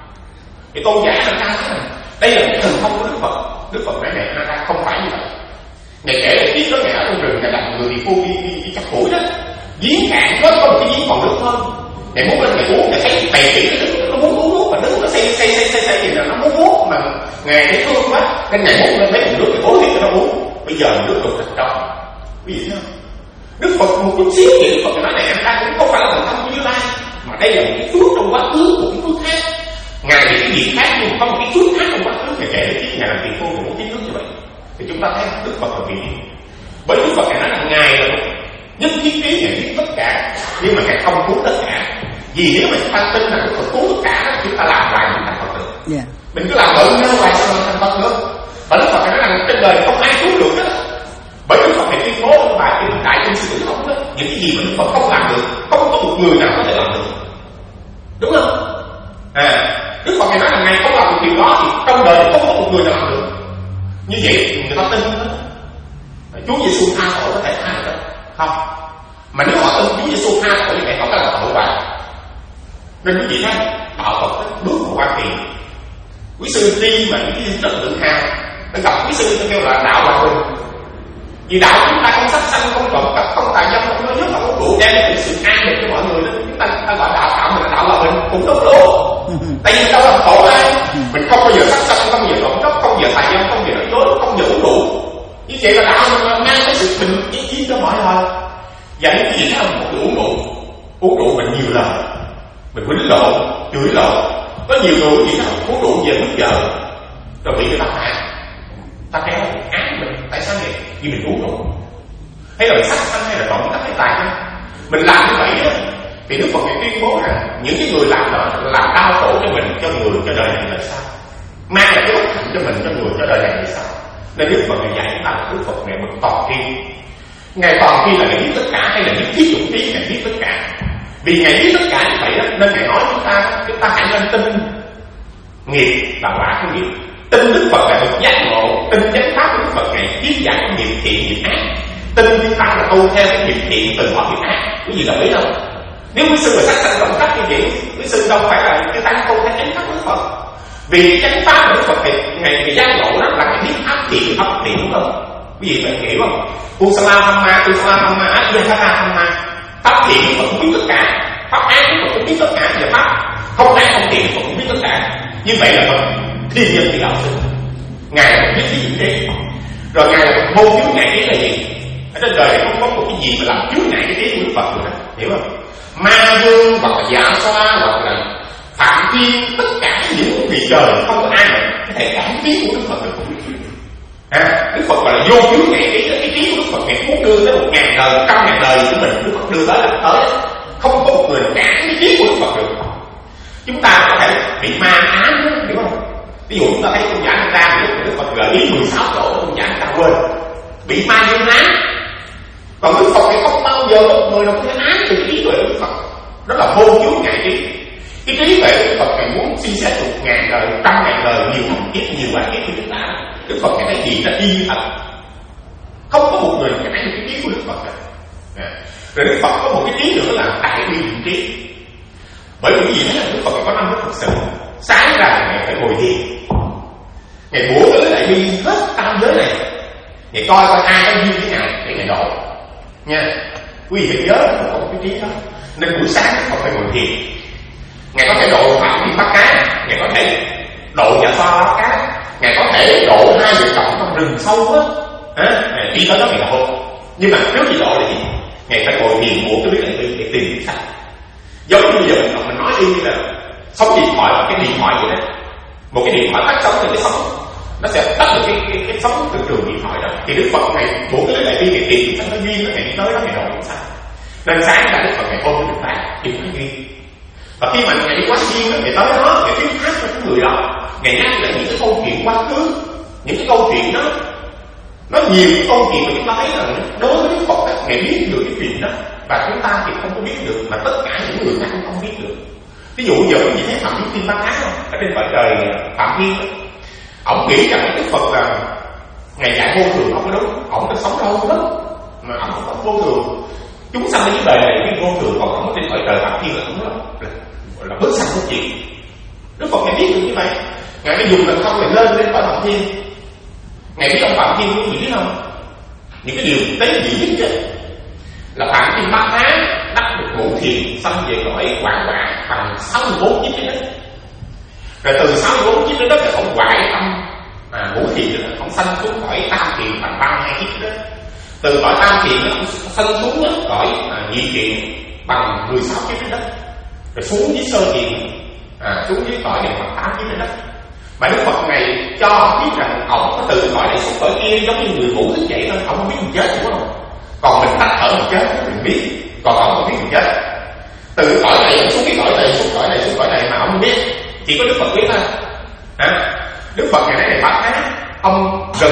Thì tôn giả Ananda nói rằng đây là một thần thông của Đức Phật. Đức Phật nói này Ananda không phải như vậy. Ngài kể là kiếp đó Ngài ở trong rừng, Ngài đặt người đi phu đi, đi, đi chặt củi đó, giếng cạn hết có một cái giếng còn nước hơn. Ngài muốn lên Ngài uống, Ngài thấy đầy kỹ cái nước, nó muốn uống nước mà nước nó xây xây xây xây xây gì là nó muốn uống mà Ngài thấy thương quá, nên Ngài muốn lên mấy bình nước Ngài cố gắng cho nó uống. Bây giờ nước đục thành công. Quý vị thấy không? Đức Phật một chút xíu thì Đức Phật nói này anh ta cũng không phải là thần thông của Như Lai, mà đây là một cái phước trong quá khứ của cái phước khác. Ngài thì cái gì khác nhưng mà có một cái phước khác trong quá khứ. Ngài kể đến kiếp Ngài làm tiền phu của một kiếp nước như vậy, thì chúng ta thấy Đức Phật là vì bởi Đức Phật Ngài nói là Ngài là nhất thiết trí, Ngài biết tất cả, nhưng mà Ngài không cứu tất cả. Vì nếu mà chúng ta tin là Đức Phật cứu tất cả, chúng ta làm hoài chúng ta Phật được. Yeah. Mình cứ làm bự nhau hoài sao mà thành Phật được. Và Đức Phật Ngài nói rằng trên đời không ai cứu được đó. Bởi Đức Phật Ngài tuyên bố trong bài kinh Đại Kinh Sư Tử Thông đó, những cái gì mà Đức Phật không làm được, không có một người nào có thể làm được, đúng không? À, Đức Phật Ngài nói là Ngài không làm được điều đó thì trong đời không có một người nào làm được. Như vậy người ta tin đó. Chúa Giêsu tha tội có thể tha được không? Mà nếu họ tin Chúa Giêsu tha tội như vậy, họ có là tội vạ. Nên quý vị thấy đạo Phật bước vào Hoa Kỳ, quý sư đi mà những cái rất tự hào, nó gặp quý sư kêu là đạo hòa bình. Vì đạo chúng ta không sát sanh, không trộm cắp, không tà dâm, không nói dối, không có đủ đem lại sự an định cho mọi người đó. Chúng ta, ta gọi đạo tạo mình là đạo hòa bình cũng đúng luôn. Tại vì đâu làm khổ ai, mình không bao giờ sát sanh, không bao giờ trộm cắp, không bao giờ tà dâm, không bao giờ nói dối, không bao giờ uống rượu. Như vậy là đạo mình mang cái sự bình yên cho mọi người. Và những gì đó một uống rượu, uống rượu mình nhiều lần, mình quýnh lộn, chửi lộn, có nhiều người gì đó uống rượu về mất vợ, rồi bị người ta phạt, ta kéo án mình. Tại sao vậy? Vì mình uống rượu, hay là mình sát sanh, hay là trộm cắp, hay tài năng. Mình làm như vậy đó, thì Đức Phật Ngài tuyên bố rằng những cái người làm đó làm đau khổ cho mình, cho người, cho đời này là sao? Mang lại cái bất hạnh cho mình, cho người, cho đời này là sao? Nên Đức Phật Ngài dạy chúng ta là Đức Phật Ngài bậc toàn tri. Ngài toàn tri là Ngài biết tất cả, hay là những thí dụ trí Ngài biết tất cả? Vì Ngài biết tất cả như vậy đó, nên Ngài nói chúng ta, chúng ta hãy nên tin nghiệp là quả của nghiệp, tin Đức Phật là được giác ngộ, tin chánh pháp của Đức Phật Ngài biết giải nghiệp thiện nghiệp ác, tin chúng ta là tu theo cái nghiệp thiện từ bỏ nghiệp ác. Cái gì đồng ý không? Nếu quý sư mà sát sanh trộm cắp như vậy, quý sư đâu phải là cái ta tu theo chánh pháp của Đức Phật. Vì chánh pháp của Đức Phật thì Ngài Ngài giác ngộ đó là cái biết ác thiện pháp thiện, đúng không? Quý vị phải hiểu không? Kusala Dhamma, Kusala Dhamma, Adhyasana Dhamma. Pháp thiện Đức Phật cũng biết tất cả, pháp ác Đức Phật cũng biết tất cả, và pháp không ác không thiện Đức Phật cũng biết tất cả. Như vậy là Phật thiên nhân thì đạo sinh. Ngài là một biết cái gì thế? Rồi Ngài là một vô chướng ngại trí là gì? Ở trên đời này không có một cái gì mà làm chướng ngại cái trí của Đức Phật rồi đó, hiểu không? Ma vương hoặc là dạ xoa hoặc là phạm thiên, tất cả những vị trời không có ai mà có thể cảm trí của Đức Phật được. À, Đức Phật gọi là vô chướng ngại trí, cái trí của Đức Phật Ngài muốn đưa tới một ngàn đời, trăm ngàn đời của mình, Đức Phật đưa tới là tới, không có một người cản cái trí của Đức Phật được. Chúng ta có thể bị ma ám đó, hiểu không? Ví dụ chúng ta thấy con giả người ta, Đức Phật gợi ý mười sáu chỗ con giả người ta quên, bị ma dương ám. Còn Đức Phật thì không bao giờ một người nào có thể ám từ trí tuệ của Đức Phật. Đó là vô chướng ngại trí. Cái trí tuệ của Đức Phật Ngài muốn suy xét một ngàn đời, trăm ngàn đời, nhiều hạnh kiếp, nhiều vạn kiếp của chúng ta. Đức Phật Ngài thấy gì là y thật, không có một người cãi được cái trí của Đức Phật cả. À. Rồi Đức Phật có một cái trí nữa là đại bi định trí. Bởi vì gì đó là Đức Phật Ngài có năm đức Phật sự. Sáng ra là Ngài phải ngồi thiền, Ngài bủa tới đại bi hết tam giới này, Ngài coi coi ai có duyên với Ngài để Ngài độ nha. Quý vị phải nhớ là có một cái trí đó. Nên buổi sáng Đức Phật phải ngồi thiền. Ngài có thể độ phạm thiên bắt cá, Ngài có thể độ dạ xoa bắt cá, Ngài có thể độ hai vợ chồng trong rừng sâu á, à, đi tới đó Ngài độ. Nhưng mà trước khi độ là gì? Ngài phải ngồi thiền buộc cái biết là để tìm cái sách. Giống như bây giờ mình, mình nói đi như là sóng điện thoại là cái điện thoại vậy đó. Một cái điện thoại tắt sóng thì cái sóng nó sẽ tắt được cái, cái, cái sóng từ trường điện thoại đó. Thì Đức Phật Ngài buộc cái lại đi Ngài tìm cái nó duyên nó Ngài đi tới đó Ngài độ cái sách. Nên sáng ra Đức Phật Ngài ôm cái Đức Phật tìm cái duyên. Và khi mà Ngài đi quán duyên, Ngài tới đó, Ngài thuyết pháp cho cái người đó, Ngài nhắc lại những cái câu chuyện quá khứ, những cái câu chuyện đó, nó nhiều cái câu chuyện mà chúng ta thấy rằng đối với Đức Phật, Ngài biết được cái chuyện đó, và chúng ta thì không có biết được, mà tất cả những người khác cũng không biết được. Ví dụ giờ quý vị thấy Phạm Thiên Bát Ác không? Ở trên cõi trời Phạm Thiên, ổng nghĩ rằng Đức Phật là Ngài dạy vô thường không có đúng, ổng đã sống lâu lắm mà ổng không có vô thường. Chúng sanh ở dưới bề này cái vô thường, còn ổng trên cõi trời Phạm Thiên là đúng là gọi là bớt sanh của chuyện. Đức Phật Ngài biết được như vậy, Ngài mới dùng lần không Ngài lên lên cõi Phạm Thiên. Ngài biết ông Phạm Thiên có gì biết không? Những cái điều tế nhị nhất chứ là Phạm Thiên Bát Ác đắc được ngũ thiền, sanh về cõi Quảng Quả bằng sáu mươi bốn kiếp trái đất. Rồi từ sáu mươi bốn kiếp trái đất là ông Quại tâm à, ngũ thiền rồi ông sanh xuống cõi Tam Thiền bằng ba mươi hai kiếp trái đất. Từ cõi Tam Thiền ông sanh xuống đó, cõi à, Nhị Thiền bằng mười sáu kiếp trái đất. Rồi xuống dưới Sơ Thiền à, xuống dưới cõi này bằng tám kiếp trái đất. Mà Đức Phật này cho biết rằng ông có từ cõi này xuống cõi kia giống như người ngủ thức dậy thôi, ông không biết mình chết đúng không? Còn mình tắt thở mình chết mình biết, còn ông không biết mình chết. Từ cõi này ông xuống cái cõi này, xuống cõi này, xuống cõi này mà ông không biết, chỉ có Đức Phật biết thôi. À, Đức Phật ngày nay này Bát Ác, ông gần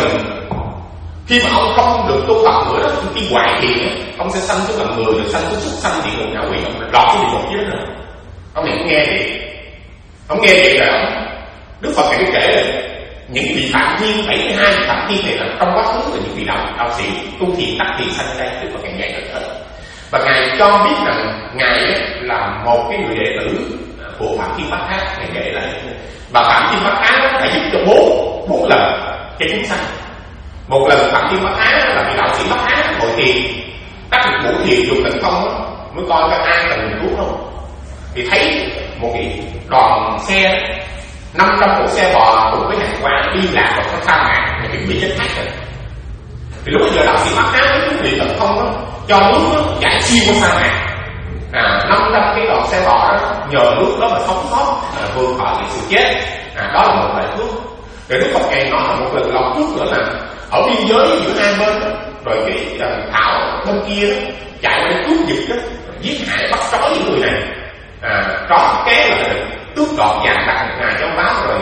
khi mà ông không được tu tập nữa đó, khi hoại thiền ông sẽ sanh xuống làm người, rồi sanh xuống súc sanh địa ngục ngạ quỷ, ông lọt xuống địa ngục chứ nữa. Ông này cũng nghe vậy, ông nghe vậy là ông Đức Phật này kể là những vị Phạm Thiên, bảy mươi hai vị Phạm Thiên này là trong quá khứ là những vị đạo đạo sĩ tu thiền đắc thiền sanh đây. Đức Phật Ngài dạy rất thật, và Ngài cho biết rằng Ngài là một cái người đệ tử của Phạm Thiên Bát Ác. Ngài dạy lại, và Phạm Thiên Bát Ác đã giúp cho bốn bốn lần cho chúng sanh. Một lần Phạm Thiên Bát Ác là vị đạo sĩ Bát Ác ngồi thiền đắc được ngũ thiền dùng tấn công đó, mới coi cái ai cần mình cứu không, thì thấy một cái đoàn xe năm trăm cỗ xe bò cùng với hàng hóa đi lạc vào trong sa mạc, mà chuẩn bị chết khách rồi. Thì lúc bây giờ đạo sĩ Bát Ác với chuẩn bị tấn công đó, cho nước đó chạy xuyên qua sa mạc. À, năm trăm cái đoàn xe bò đó nhờ nước đó mà sống sót, à, vượt khỏi cái sự chết. À, đó là một bài thuốc. Rồi Đức Phật Ngài nói là một lần lòng thuốc nữa là ở biên giới giữa hai bên đó, rồi cái uh, thảo bên kia đó chạy qua cướp giật đó, giết hại bắt trói những người này, à, trói kéo là tước đoạt vàng bạc một ngày trong báo, rồi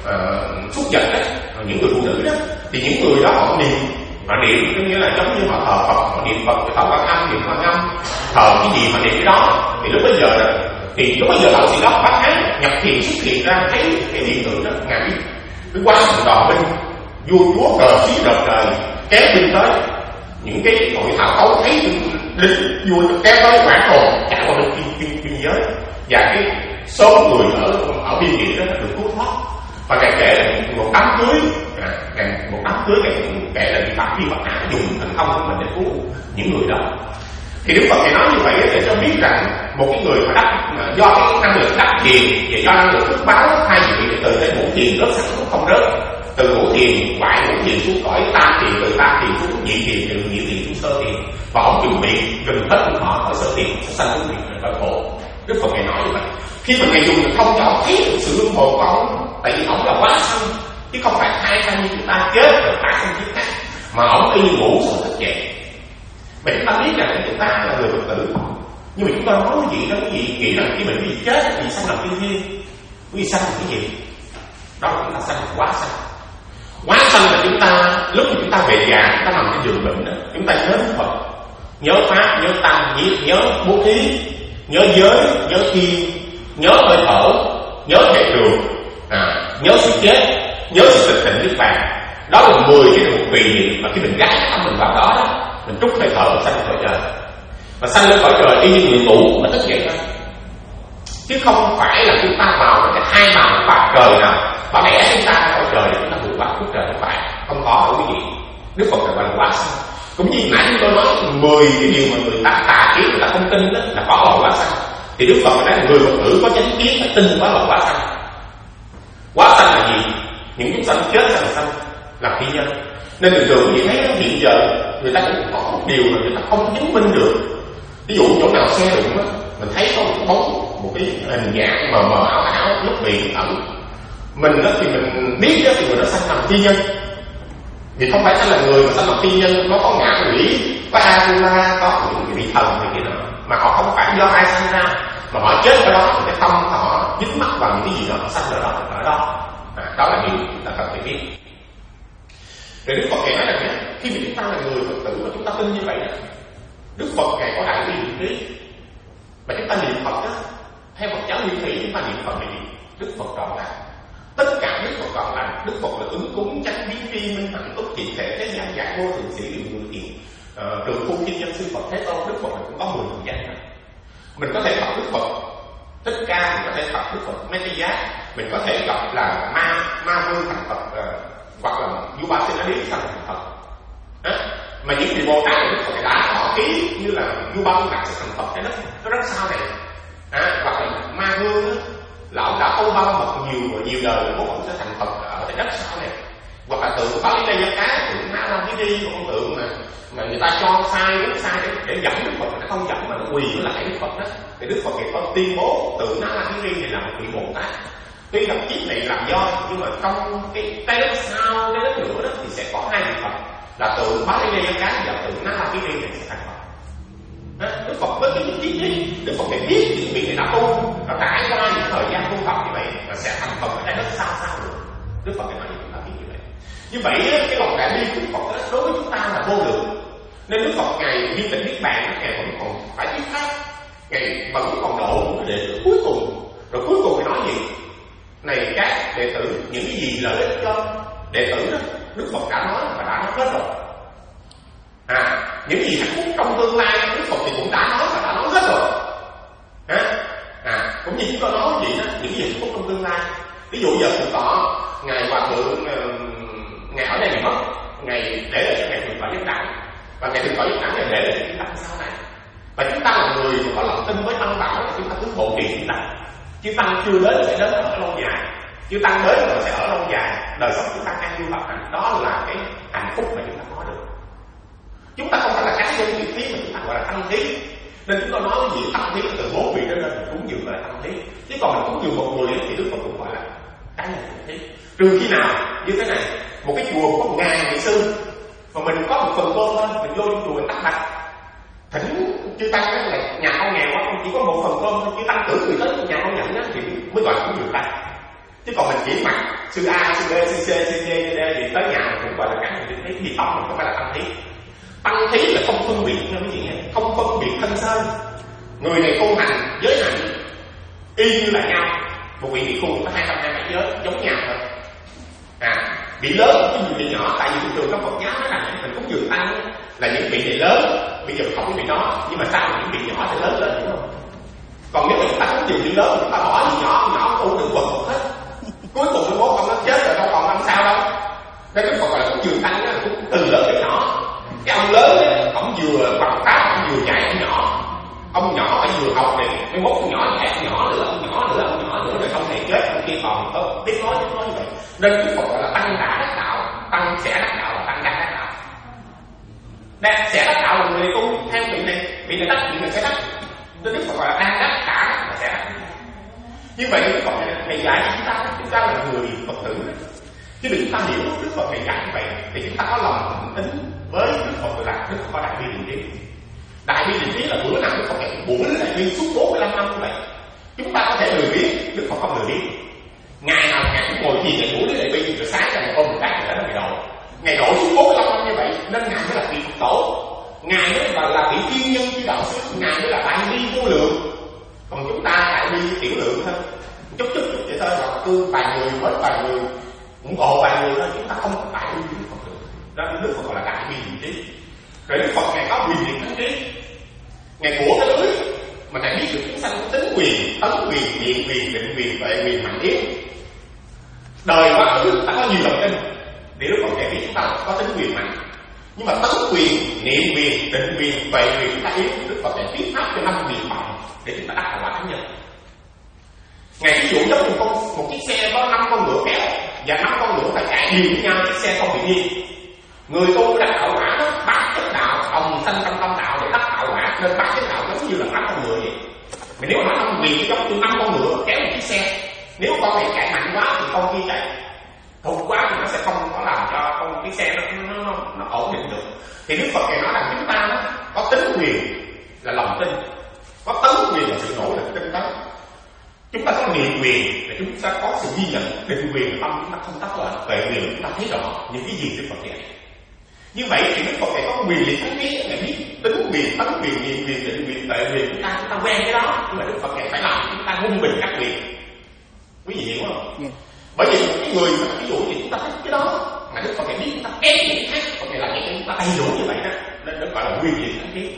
uh, xuất giật đó, rồi những người phụ nữ đó, thì những người đó họ niệm, họ niệm có nghĩa là giống như họ thờ Phật, họ niệm Phật, thờ Quan Âm, niệm Quan Âm, thờ cái gì mà niệm cái đó. Thì lúc bây giờ đó, thì lúc bây giờ đạo sĩ đó Bát Ác nhập thiền xuất hiện ra, thấy cái hiện tượng đó, ngài biết cái quá trình đoàn binh vua chúa cờ xí đợt trời kéo binh tới, những cái hội thảo cấu thấy lính vua kéo tới quảng hồn chạy qua bên biên, biên, biên giới, và cái số người ở ở biên giới đó được cứu thoát. Và ngài kể là một đám cưới, à, một đám cưới ngài kể là bị Phạm Thiên Bát Ác dùng thành công của mình để cứu những người đó. Thì Đức Phật ngài nói như vậy để cho biết rằng một cái người mà đắc do cái năng lực đắc thiền và do năng lực phước báo, hai vị đệ tử đến ngũ thiền rớt sẵn cũng không rớt, từ ngũ thiền ngoại ngũ thiền xuống cõi tam thiền, từ tam thiền xuống nhị thiền, từ nhị thiền xuống sơ thiền, và ông chuẩn bị gần hết của họ ở sơ thiền sanh xuống thiền cõi khổ. Đức Phật ngài nói như vậy, khi mà ngài dùng được không cho ông thấy được sự luân hồi của ông, tại vì ông là quá sanh chứ không phải hai sanh như chúng ta chết rồi tái sanh kiếp khác, mà ông y ngủ rồi thức dậy. Mà chúng ta biết rằng chúng ta là người Phật tử, nhưng mà chúng ta nói cái gì đó, cái gì nghĩ rằng khi mình bị chết thì sanh làm cái gì, cái sanh là cái gì? Đó là chúng ta sanh quá sanh. Quá sanh là chúng ta lúc mà chúng ta về già, chúng ta nằm trên giường bệnh đó, chúng ta nhớ Phật, nhớ pháp, nhớ tăng, nhớ, nhớ bố thí, nhớ giới, nhớ thiên, nhớ hơi thở, nhớ hệ trường, à, nhớ sự chết, nhớ sự tịch tịnh Niết Bàn. Đó là mười cái điều kỳ niệm mà khi mình gắn tâm mình vào đó đó, mình trút hơi thở mình sanh lên cõi trời. Mà sanh lên cõi trời y như người ngủ mà thức dậy thôi, chứ không phải là chúng ta vào cái hai màu bạc trời nào bà đẻ chúng ta cõi trời để chúng ta vượt qua khúc trời, không phải, không có ở cái gì. Đức Phật gọi là quá sanh. Cũng như nãy chúng tôi nói mười cái điều mà người ta tà kiến, người ta không tin đó là có loại quá sanh. Thì Đức Phật nói là người Phật tử có chánh kiến phải tin có loại quá sanh. Quá sanh là gì? Những chúng sanh chết sanh sanh là phi nhân. Nên thường thường quý vị thấy nó hiện giờ người ta cũng có một điều mà người ta không chứng minh được. Ví dụ chỗ nào xe đụng á, mình thấy có một bóng, một cái hình dạng mờ mờ ảo ảo lúc miệng ẩn. Mình đó thì mình biết đó thì người đó sanh làm phi nhân. Thì không phải sanh là người mà sanh làm phi nhân, nó có ngạ quỷ, có Atula, có những vị thần này kia nữa, mà họ không phải do ai sanh ra, mà họ chết ở đó, cái tâm họ dính mắc vào những cái gì đó, họ sanh ở đó, ở đó. À, đó là điều chúng ta cần phải biết. Rồi Đức Phật Ngài nói rằng khi mà chúng ta là người Phật tử mà chúng ta tin như vậy, Đức Phật Ngài có đại bi niệm trí. Mà chúng ta niệm Phật đó, theo Phật giáo Nguyên Thủy chúng ta niệm Phật là gì? Đức Phật trọn lành. Tất cả Đức Phật trọn lành, Đức Phật là ứng cúng chánh biến tri minh hạnh túc trị thể thế gian giải vô thường sĩ điều người thiện. Uh, trường phu kinh nhân sư Phật Thế Tôn, Đức Phật cũng có mười phần danh này. Mình có thể gặp Đức Phật Thích Ca, mình có thể gặp Đức Phật Mấy Cái Giá, mình có thể gặp là ma ma vương thành Phật, uh, hoặc là Du Ba Sinh Á Lý thành Phật. À, mà những vị Bồ Tát của Đức Phật đã họ ký như là Du Ba Sinh Đạt sẽ thành Phật, cái đó nó rất sao này. À, hoặc là ma vương đó, lão đã tu bao mật nhiều nhiều đời rồi cũng sẽ thành Phật ở cái đất sau này. Hoặc là tượng Bá Lý Đây Gia Cá, tượng Á Long Cái Đi, con tượng mà mà người ta cho sai đúng sai để, để dẫn Đức Phật, nó không dẫn mà nó quỳ nó lại Đức Phật đó. Thì Đức Phật Ngài có tuyên bố tượng Á Long Cái Đi này là một vị Bồ Tát. Tuy gặp kiếp này làm do, nhưng mà trong cái cái đất sau, cái đất nữa đó thì sẽ có hai vị Phật, là tượng Bá Lý Đây Gia Cá và tượng Á Long Cái Đi này sẽ thành Phật. À, Đức Phật với cái chí trí, Đức Phật phải biết những vị này đã tu, và trải qua những thời gian tu học như vậy và sẽ thành Phật ở trái đất xa xa được. Đức Phật phải nói cho chúng ta biết như vậy. Như vậy cái lòng đại bi của Đức Phật đó, đối với chúng ta là vô lượng. Nên Đức Phật Ngài viên tịch niết bàn, Ngài vẫn còn phải thuyết pháp, Ngài vẫn còn độ những đệ tử cuối cùng. Rồi cuối cùng Ngài nói gì? Này các đệ tử, những cái gì lợi ích cho đệ tử đó, Đức Phật đã nói và đã nói hết rồi. À, những gì hạnh phúc trong tương lai Đức Phật thì cũng đã nói và đã nói hết rồi. À, à cũng như chúng tôi nói gì đó, những gì hạnh phúc trong tương lai. Ví dụ giờ Thượng Tọa Ngài Hòa Thượng uh, Ngài ở đây Ngài mất, Ngài để lại cho Ngài Thượng Tọa Nhất Đẳng, và Ngài Thượng Tọa Nhất Đẳng Ngài để lại cho chúng ta sau này. Và chúng ta là người có lòng tin với Tăng Bảo, chúng ta cứ hộ trì chúng ta. Chứ Tăng chưa đến sẽ đến ở lâu dài, chứ Tăng đến rồi sẽ ở lâu dài. Đời sống chúng ta ăn du học hành, đó là cái hạnh phúc mà chúng ta có được. Chúng ta không phải là cá nhân vị thí mà chúng ta gọi là tăng thí. Nên chúng tôi nói cái gì tăng thí là từ bốn vị trở lên mình cúng dường là tăng thí. Chứ còn mình cúng dường một người thì Đức Phật cũng gọi là cá nhân vị thí. Trừ khi nào như thế này, một cái chùa có một ngàn vị sư mà mình có một phần cơm thôi, mình vô trong chùa mình tắt bạch thỉnh chư tăng đó là nhà con nghèo quá, chỉ có một phần cơm thôi, chư tăng cử người tới nhà con nhận đó thì mới gọi là cúng dường tăng. Chứ còn mình chỉ mặc sư A, sư B, sư C, sư D, sư D thì tới nhà mình cũng gọi là cá nhân vị thí. Thì tóc mình không phải là tăng thí. Tăng thí là không phân biệt nha quý vị nghe, không phân biệt thân sơn. Người này tu hành giới hạnh y như là nhau. Một vị bị khùng có hai trăm hai mươi bảy giới giống nhau thôi. À, bị lớn cái gì bị nhỏ, tại vì thường thường trong Phật giáo nói rằng mình cũng dường tăng là những vị này lớn, bây giờ không có vị đó, nhưng mà sao những vị nhỏ sẽ lớn lên đúng không? Còn nếu mà chúng ta cũng dường vị lớn, chúng ta bỏ gì nhỏ, nhỏ tu đừng quật một hết. Cuối cùng cái mốt ông nó chết rồi đâu còn làm sao đâu. Nên cái Phật gọi là cũng dường tăng là cũng từ lớn đến nhỏ. Cái ông lớn ấy, ông vừa bằng pháp, ông vừa dạy ông nhỏ. Ông nhỏ phải vừa học này, cái mốt con nhỏ dạy ông nhỏ nữa, ông nhỏ nữa, ông nhỏ nữa, rồi ông này chết, ông kia còn có biết nói, biết nói như vậy. Nên cái Phật gọi là tăng đả đắc đạo, tăng sẽ đắc đạo là tăng đắc đắc đạo. Đắc sẽ đắc đạo là người tu theo vị này, vị này đắc, vị này sẽ đắc. Nên Đức Phật gọi là tăng đắc đả đắc là sẽ đắc. Như vậy Đức Phật này dạy cho chúng ta, chúng ta là người Phật tử. Chứ đừng chúng ta hiểu Đức Phật này dạy như vậy thì chúng ta có lòng tính với Đức Phật là Đức Phật có đại bi điển trí. Đại bi điển trí là bữa nào Đức Phật này buổi đại bi suốt bốn mươi lăm năm như vậy. Chúng ta có thể lười biếng, Đức Phật không lười biếng. Ngày nào ngày cũng ngồi thiền ngày buổi đại bi rồi sáng ra một ôm một cái rồi đó là ngày độ. Ngày độ suốt bốn mươi lăm năm như vậy nên ngài mới là vị Phật tổ. Ngài mới là, là vị thiên nhân chi đạo sư, ngài mới là đại bi vô lượng. Còn chúng ta đại bi tiểu lượng thôi. Chút chút chút vậy thôi, hoặc cứ vài người mới vài người ủng hộ vài người thôi, chúng ta không có đại bi Đức Phật được. Đó là Đức Phật gọi là đại bi điển trí. Rồi Đức Phật ngài có quyền điện thắng trí, ngài của cái lưới mà ngài biết được chúng sanh tính quyền, tấn quyền, điện quyền, định quyền, vệ quyền, mạnh yếu. Đời quá khứ ta có nhiều lòng tin để Đức Phật ngài biết chúng ta có tính quyền mạnh, nhưng mà tấn quyền, niệm quyền, định quyền, vệ quyền chúng ta yếu. Đức Phật ngài thuyết pháp cho năm quyền mạnh để chúng ta đắc quả thánh nhân. Ngài ví dụ giống như con một chiếc xe có năm con ngựa kéo và năm con ngựa phải chạy đều với nhau, chiếc xe không bị nghiêng. Người tu đắc đạo quả đó, bát chánh đạo, đồng sanh trong tâm đạo để đắc đạo quả. Nên bát chánh đạo giống như là năm con ngựa vậy. Mà nếu mà nói năm quyền giống như năm con ngựa kéo một chiếc xe, nếu con này chạy mạnh quá thì con kia chạy thục quá thì nó sẽ không có làm cho con cái xe nó, nó, nó ổn định được. Thì Đức Phật này nói rằng chúng ta đó, có tính quyền là lòng tin, có tấn quyền là sự nỗ lực tinh tấn. Chúng ta có niệm quyền để chúng ta có sự ghi nhận. Định quyền tâm chúng ta không tắt loạn. Về quyền chúng ta thấy rõ những cái gì Đức Phật dạy. Như vậy thì Đức Phật này có quyền liệt thánh trí, này biết tính quyền, tấn quyền, niệm quyền, định quyền, tệ quyền, chúng ta chúng ta quen cái đó. Nhưng mà Đức Phật này phải làm chúng ta quân bình các quyền. Quý vị hiểu không? Yeah. Bởi vì một cái người mà ví dụ thì chúng ta thích cái đó, mà Đức Phật này biết chúng ta ép những cái khác, Phật này làm cho chúng ta đầy đủ như vậy đó, nên nó gọi là quyền liệt thánh trí.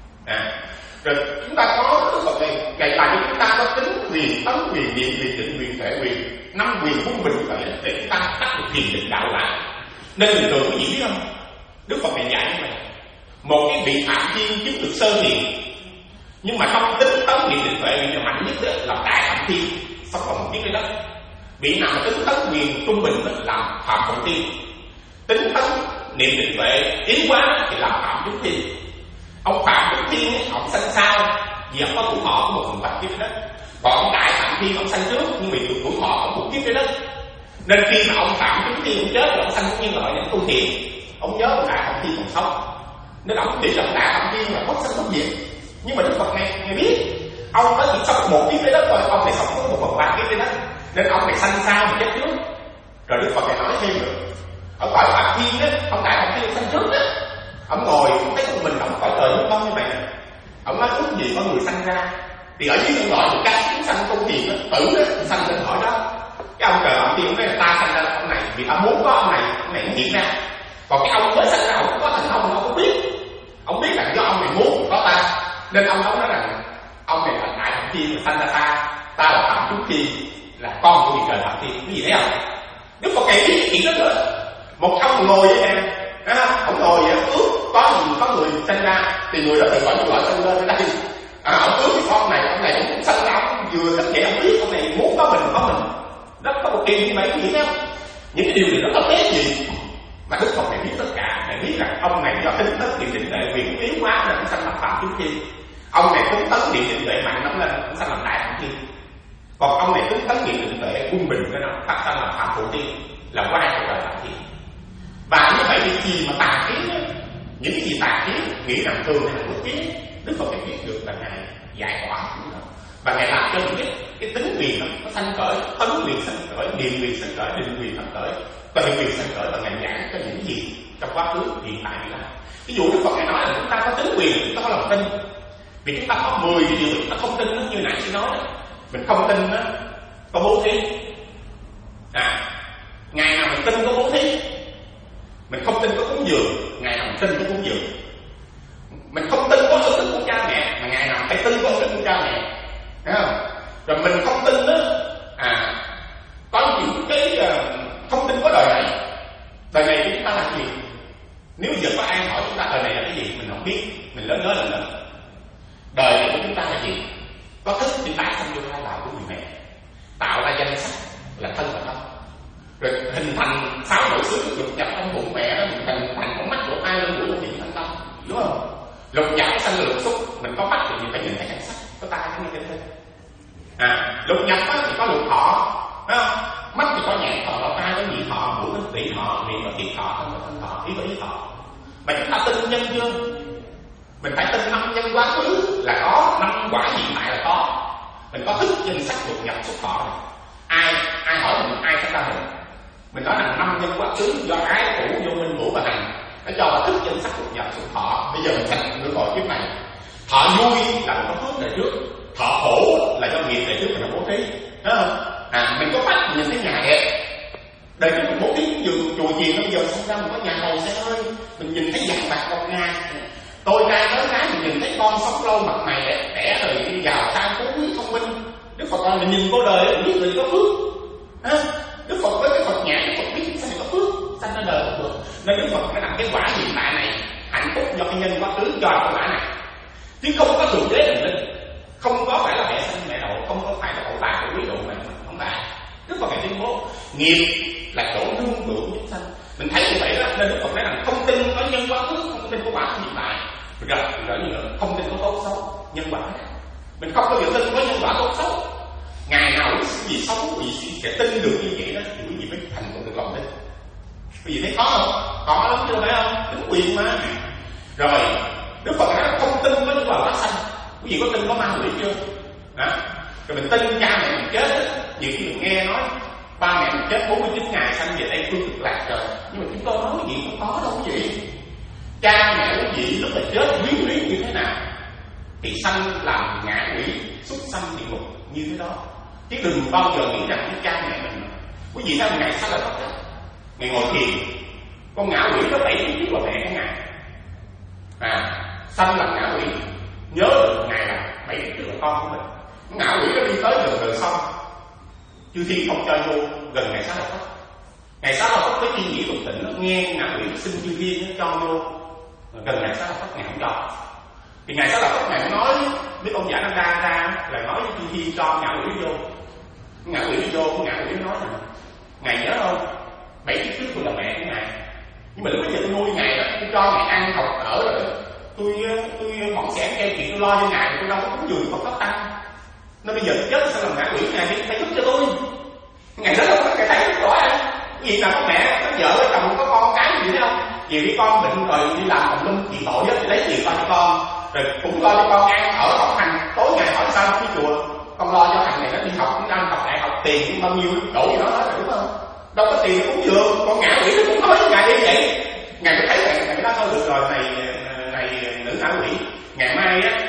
À, rồi chúng ta có Đức Phật này dạy lại cho chúng ta có tính quyền, tấn quyền, niệm quyền, định quyền, tệ quyền, năm quyền quân bình như vậy để chúng ta đắc được thiền định đạo lại. Nên bình thường quý vị biết không? Đức Phật này dạy như vậy, một cái vị phạm thiên chứng được sơ thiền, nhưng mà trong tính tấn niệm định tuệ vị mạnh nhất đó là đại phạm thiên, sống còn một chiếc đấy đó. Vị nào mà tính tấn quyền trung bình đó làm phạm phụng thiên, tính tấn niệm định tuệ yếu quá thì làm phạm chúng thiên. Ông phạm chúng thiên ấy, ông sanh sao vì ông có tuổi thọ của một phần bạch kiếp đấy. Còn ông đại phạm thiên ông sanh trước nhưng vì tuổi thọ ông một kiếp đấy đó. Nên khi mà ông phạm chúng thiên ông chết rồi ông sanh cũng như loại những tu thiền, ông nhớ ông đại phạm thiên còn sống, nên ông nghĩ rằng đại phạm thiên là bất sanh bất diệt. Nhưng mà Đức Phật này ngài biết ông có chỉ sống một kiếp đấy đó thôi, ông này sống có một phần ba kiếp đấy đó, nên ông này sanh sao mà chết trước. Rồi Đức Phật này nói thêm nữa, ở cõi phạm thiên đó, ông đại phạm thiên sanh trước đó, ông ngồi ông thấy con mình ông cõi trời nước bông như vậy, ông nói ước gì có người sanh ra thì ở dưới nhân loại một cái chúng sanh tu thiền đó, tử đó sanh lên khỏi đó. Cái ông trời phạm thiên nói là ta sanh ra ông này vì ta muốn có ông này, ông này hiện ra. Còn cái ông mới sanh ra ông có thành ông ông không biết, ông biết là do ông này muốn có ta, nên ông nói rằng ông này là đại phạm thiên mà sanh ra ta, ta là phạm chúng thiên, là con của vị trời phạm thiên. Cái gì thấy không? Đức Phật này biết chuyện đó rồi. Một ông ngồi vậy nè, ông ngồi vậy ước có gì có người sanh ra thì người đó tự gọi như gọi sanh lên ở đây. À, ông ước cái con này, ông này cũng sanh ra, ông vừa thức dậy ông biết ông này muốn có mình có mình. Đó có một điều như vậy, cái gì thấy không? Những cái điều này nó có tế gì mà Đức Phật này biết tất cả, này biết rằng ông này do tính tấn niệm định tuệ quyền yếu quá nên cũng sanh làm phạm chúng thiên. Ông này tính tấn niệm định tuệ mạnh lắm lên cũng sanh làm đại phạm thiên. Còn ông này tính tấn niệm định tuệ quân bình cái nào phát sanh làm phạm phụ thiên, là quan của trời phạm thiên. Và như vậy thì gì mà tà kiến, những cái gì tà kiến nghĩ rằng thường hay là bất kiến, Đức Phật này biết được là ngài giải tỏa chúng đó. Và ngài làm cho những cái, cái tính quyền đó, nó sanh khởi, tấn quyền sanh khởi, niệm quyền sanh khởi, định quyền sanh khởi, tuệ quyền sanh khởi, và ngài giảng cho những gì trong quá khứ hiện tại như là. Ví dụ Đức Phật ngài nói là chúng ta có tính quyền, chúng ta có lòng tin. Vì chúng ta có mười cái điều chúng ta không tin đó, như nãy tôi nói đó. Mình không tin đó, có bố thí. À, ngày nào mình tin có bố thí, mình không tin có cúng dường, ngày nào mình tin có cúng dường. Mình không tin có ơn đức của cha mẹ, mà ngày nào phải tin có ơn đức của cha mẹ, thấy không? Rồi mình không tin đó, à, có những cái uh, không tin có đời này. Đời này thì chúng ta làm gì? Nếu giờ có ai hỏi chúng ta đời này là cái gì, mình không biết, mình lớn nói là lớn. Đời này của chúng ta là gì? Có thức thì tái sanh vô hai đạo của người mẹ, tạo ra danh sắc là thân và tâm, rồi hình thành sáu nội xứ lục nhập trong bụng mẹ đó, mình hình thành con mắt của ai lên mũi một điểm thành tâm, đúng không? Lục nhập sanh lục xúc, mình có mắt thì mình phải nhìn thấy cảnh sắc, có tai thấy nghe thấy. À, lục nhập á thì có lục thọ, thấy không? Mắt thì có nhãn thọ, tai có nhị thọ, mũi có tỷ thọ, miệng có thiệt thọ, thân có thân thọ, ý có ý thọ. Mà chúng ta tin nhân chưa? Mình phải tin năm nhân quá khứ là có, năm quả hiện tại là có. Mình có thức danh sắc lục nhập xúc thọ này. Ai ai hỏi mình ai sẽ ra mình? Mình nói là năm nhân quá khứ do ái thủ vô minh ngũ và hành, nó cho là thức danh sắc lục nhập xúc thọ. Bây giờ mình thành được gọi kiếp này. Thọ vui là mình có phước đời trước, thọ khổ là do nghiệp đời trước mình đã bố thí, thấy không? À, mình có mắt mình nhìn thấy nhà đẹp, đời trước mình bố thí giường chùa chiền, bây giờ xong ra mình có nhà hồ xe hơi, mình nhìn thấy vàng bạc ngọc ngà. Tôi ra tới cái mình nhìn thấy con sống lâu mặt mày đẹp đẽ rồi đi giàu sang phú quý thông minh. Đức Phật nói mình nhìn vô đời mình biết mình có phước. À, Đức Phật với cái Phật nhãn, Đức Phật biết chúng sanh có phước, sanh ra đời có phước. Nên Đức Phật phải làm cái quả hiện tại này hạnh phúc do cái nhân quá khứ cho cái quả này, chứ không có thượng đế thần linh, không có phải là mẹ sinh mẹ độ, không có phải là cậu bà của quý độ mà không phải. Đức Phật phải tuyên bố nghiệp là chỗ nương tựa của chúng sanh. Mình thấy như vậy đó, nên Đức Phật nói rằng không tin có nhân quá khứ, không tin có quả hiện tại. Rồi, rồi như nữa, không tin có tốt xấu, nhân quả. Mình không có dự tin có nhân quả tốt xấu. Ngày nào quý vị sống, quý vị sẽ tin được như vậy đó, thì quý vị mới thành tựu được lòng tin. Quý vị thấy khó không? Khó lắm chứ phải không? Tính quyền mà. Rồi, Đức Phật nói là không tin có nhân quả phát sanh. Quý vị có tin có ma quỷ chưa? Đó. rồi mình tin cha mẹ mình chết á. Nhiều khi mình nghe nói ba mẹ mình chết bốn mươi chín ngày sanh về đây phương cực lạc rồi, nhưng mà chúng tôi nói gì không có đâu quý vị. Cha mẹ quý vị lúc mà chết quyến luyến như thế nào thì sanh làm ngạ quỷ xuất sanh địa ngục như thế đó, chứ đừng bao giờ nghĩ rằng cái cha mẹ mình. Quý vị thấy ngày sao là tất cả ngày ngồi thiền, con ngạ quỷ nó bảy biết là mẹ của ngài à, sanh làm ngạ quỷ nhớ được ngài là bảy biết là con của mình. Ngạ quỷ nó đi tới gần bờ sông, chư thiên không cho vô gần ngày sáu là tất. Ngày sáu là tất với thiên nhĩ tụng tỉnh nó nghe ngạ quỷ xin chư thiên nó cho vô gần ngày sáu là tất, ngày không cho. Thì ngày sáu là tất ngày nói với ông giả nó ra ra là nói với chư thiên cho ngạ quỷ vô. Ngạ quỷ đi vô, con ngạ quỷ nói là ngài nhớ không, bảy kiếp trước tôi là mẹ của ngài, nhưng mà lúc bây giờ tôi nuôi ngài đó, tôi cho ngài ăn học ở rồi, tôi tôi mọn xẻn keo chuyện tôi lo cho ngài, tôi đâu có cúng dường Phật pháp tăng. Nó bây giờ tôi chết sao làm ngạ quỷ, ngài phải giúp cho tôi. Ngài đó đâu có cái thấy rõ anh, cái gì nào có mẹ, có vợ, có chồng, có con cái gì thế không? Vì cái con bệnh rồi đi làm tùm lum chuyện tội á, thì lấy tiền lo cho con, rồi cũng lo cho con ăn ở học hành, tối ngày hỏi sao không đi chùa. Con lo cho thằng này nó đi học, nó đang học đại học, tiền bao nhiêu đổ cho nó hết, đúng không? Đâu có tiền cúng dường, con ngạ quỷ nó cũng nói với ngài như vậy. Ngài mới thấy rằng ngài mới nói thôi được rồi, này này nữ ngạ quỷ, ngày mai á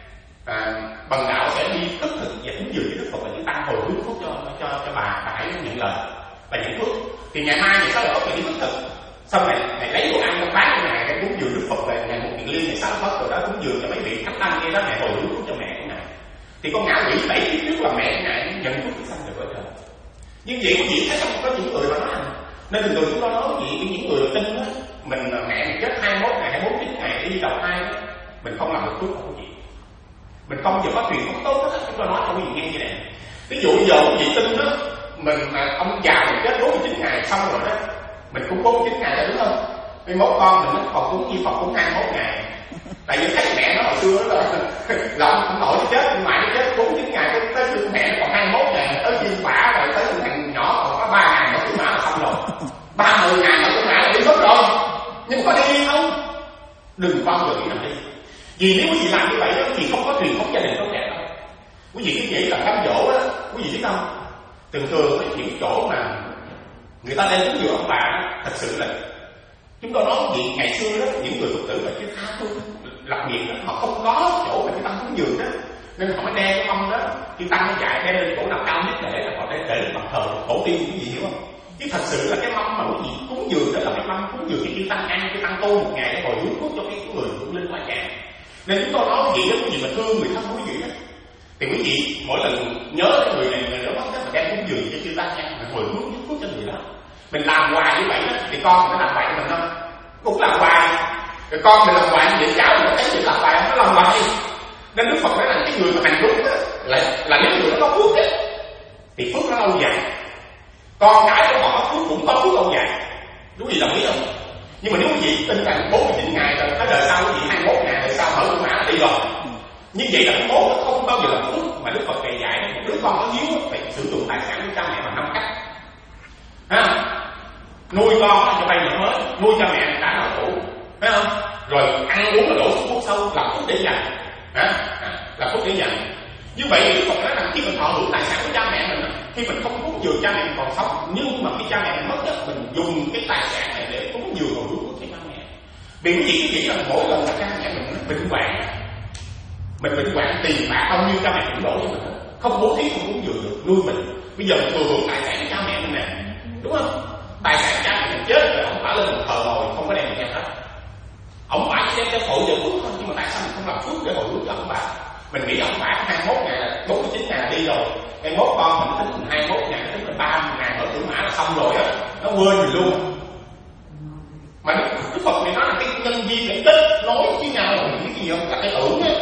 à, bằng đạo sẽ đi thức thực và cúng dường với Đức Phật và chúng ta hồi hướng phước cho cho cho bà bà ấy nhận lời và nhận phước. Thì ngày mai ngày sáu là phải đi thức thực, xong này này lấy đồ ăn trong bát của ngài để cúng dường Đức Phật, về ngày một kiện liên ngày sáu Phật rồi đó cúng dường cho mấy vị khách tăng kia đó, ngài hồi hướng phước cho mẹ của ngài. Thì con ngạ quỷ bảy kiếp trước là mẹ ngài nhận phước thì sanh được cõi trời. Nhưng vậy quý vị thấy không, có những người mà nói nên thường thường chúng tôi nói gì những người tin đó, mình mẹ mình chết hai mươi mốt ngày, hai mươi bốn chín ngày đi đầu thai đó, mình không làm được phước của quý vị, mình không giờ có truyền thống tốt đó. Chúng tôi nói cho quý vị nghe như này, ví dụ giờ quý vị tin đó, mình mà ông già mình chết bốn mươi chín ngày xong rồi đó, mình cũng bốn mươi chín ngày rồi đúng không? Cái mốt con mình nó còn cúng như Phật cũng hai mươi mốt ngày. Tại vì thấy mẹ nó hồi xưa đó là lòng không nổi chết, ngoại nó chết bốn mươi chín ngày, tới tới mẹ còn hai mươi mốt ngày, tới viên bả rồi tới thằng nhỏ còn có ba ngày mà cũng mã là xong rồi, ba mươi ngày mà cũng mã là đi mất rồi. Nhưng mà có đi không? Đừng bao giờ nghĩ làm đi. Vì nếu quý vị làm như vậy đó, quý vị không có truyền thống gia đình tốt đẹp đâu. Quý vị cứ nghĩ là cám dỗ đó, quý vị biết không? Thường thường những chỗ mà người ta đang cúng dường ông bà thật sự là chúng tôi nói gì ngày xưa đó, những người Phật tử là cái tha phương lập nghiệp đó, họ không có chỗ mà cái tăng cúng dường đó, nên họ mới đem cái mâm đó, cái tăng nó chạy đem lên chỗ nào cao nhất để là họ để để bằng thờ tổ tiên, cái gì hiểu không? Chứ thật sự là cái mâm mà quý vị cúng dường đó là cái mâm cúng dường cái tăng ăn, cái tăng tu một ngày để hồi hướng phước cho cái người cũng linh quả trạng. Nên chúng tôi nói gì đó, quý vị mà thương người thân quý vị đó, thì quý vị mỗi lần nhớ cái người này người đó mất đó, mà đem cúng dường cho chư tăng ăn, mà hồi hướng phước cho người đó. Mình làm hoài như vậy đó, thì con mình nó làm hoài cho mình không? Cũng làm hoài. Rồi con mình làm hoài như vậy, cháu mình nó thấy mình làm hoài, nó làm hoài. Nên Đức Phật nói rằng cái người mà hành đúng đó, là, là nếu người nó có phước đó, thì phước nó lâu dài. Con cái của họ có phước cũng có phước lâu dài. Đúng gì đồng ý không? Nhưng mà nếu quý vị tin rằng bốn mươi chín ngày rồi, tới đời sau quý vị hai mươi mốt ngày, đời sau mở cửa mã đi rồi. Như vậy là cái mốt nó không bao giờ là phước. Mà Đức Phật dạy dạy một đứa con có hiếu phải sử dụng tài sản của cha mẹ bằng năm cách. Ha? Nuôi con cho vay nợ mới, nuôi cha mẹ trả nợ cũ, phải không? Rồi ăn uống là đổ xuống hút sâu, làm phúc để dành, à, làm phúc để dành. Như vậy Đức Phật nói rằng khi mình thọ hưởng tài sản của cha mẹ mình, khi mình không cúng dường cha mẹ mình còn sống, nhưng mà khi cha mẹ mình mất đó, mình dùng cái tài sản này để cúng dường hồi hướng cho cha mẹ. Vì cái gì cái gì là mỗi lần là cha mẹ mình bệnh hoạn, mình bệnh hoạn tiền bạc bao nhiêu cha mẹ cũng đổ cho mình, không bố thí không cúng dường được nuôi mình. Bây giờ mình thừa hưởng tài sản của cha mẹ mình nè, đúng không? Tài sản cha mẹ mình chết rồi, ông phải lên một thờ ngồi không có đem theo hết. Ông phải đem theo tội giờ phước thôi, nhưng mà tại sao mình không làm phước để hồi hướng cho ông bà? Mình nghĩ ông phải hai mươi mốt ngày là bốn mươi chín ngày là đi rồi, cái mốt con mình tính hai mươi mốt ngày, tính là ba mươi ngày mở cửa mã là xong rồi á, nó quên mình luôn. Mà Đức Phật này nói là cái nhân duyên để kết nối với nhau là những cái gì không? Là cái tưởng á.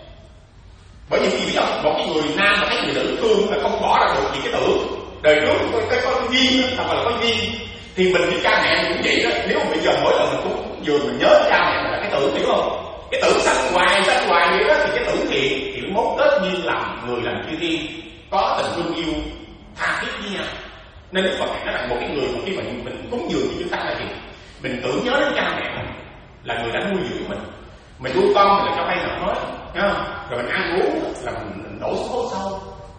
Bởi vì gì biết không? Một cái người nam mà thấy người nữ thương là không bỏ ra được gì cái tưởng. Đời trước có cái có duyên, hoặc là có duyên, thì mình với cha mẹ mình cũng vậy đó. Nếu mà bây giờ mỗi lần mình cũng vừa mình nhớ cha mẹ mình là cái tưởng, hiểu không? Cái tưởng sanh hoài sanh hoài vậy đó, thì cái tưởng thiện thì mốt tất nhiên làm người làm chư thiên có tình thương yêu tha thiết với nhau. Nên Đức Phật nói rằng một cái người mà khi mình mình cúng dường cho chúng ta là gì? Mình tưởng nhớ đến cha mẹ mình là người đã nuôi dưỡng mình. Mình nuôi con mình là cho vay nợ mới, thấy không? Rồi mình ăn uống là mình đổ xuống hố sâu,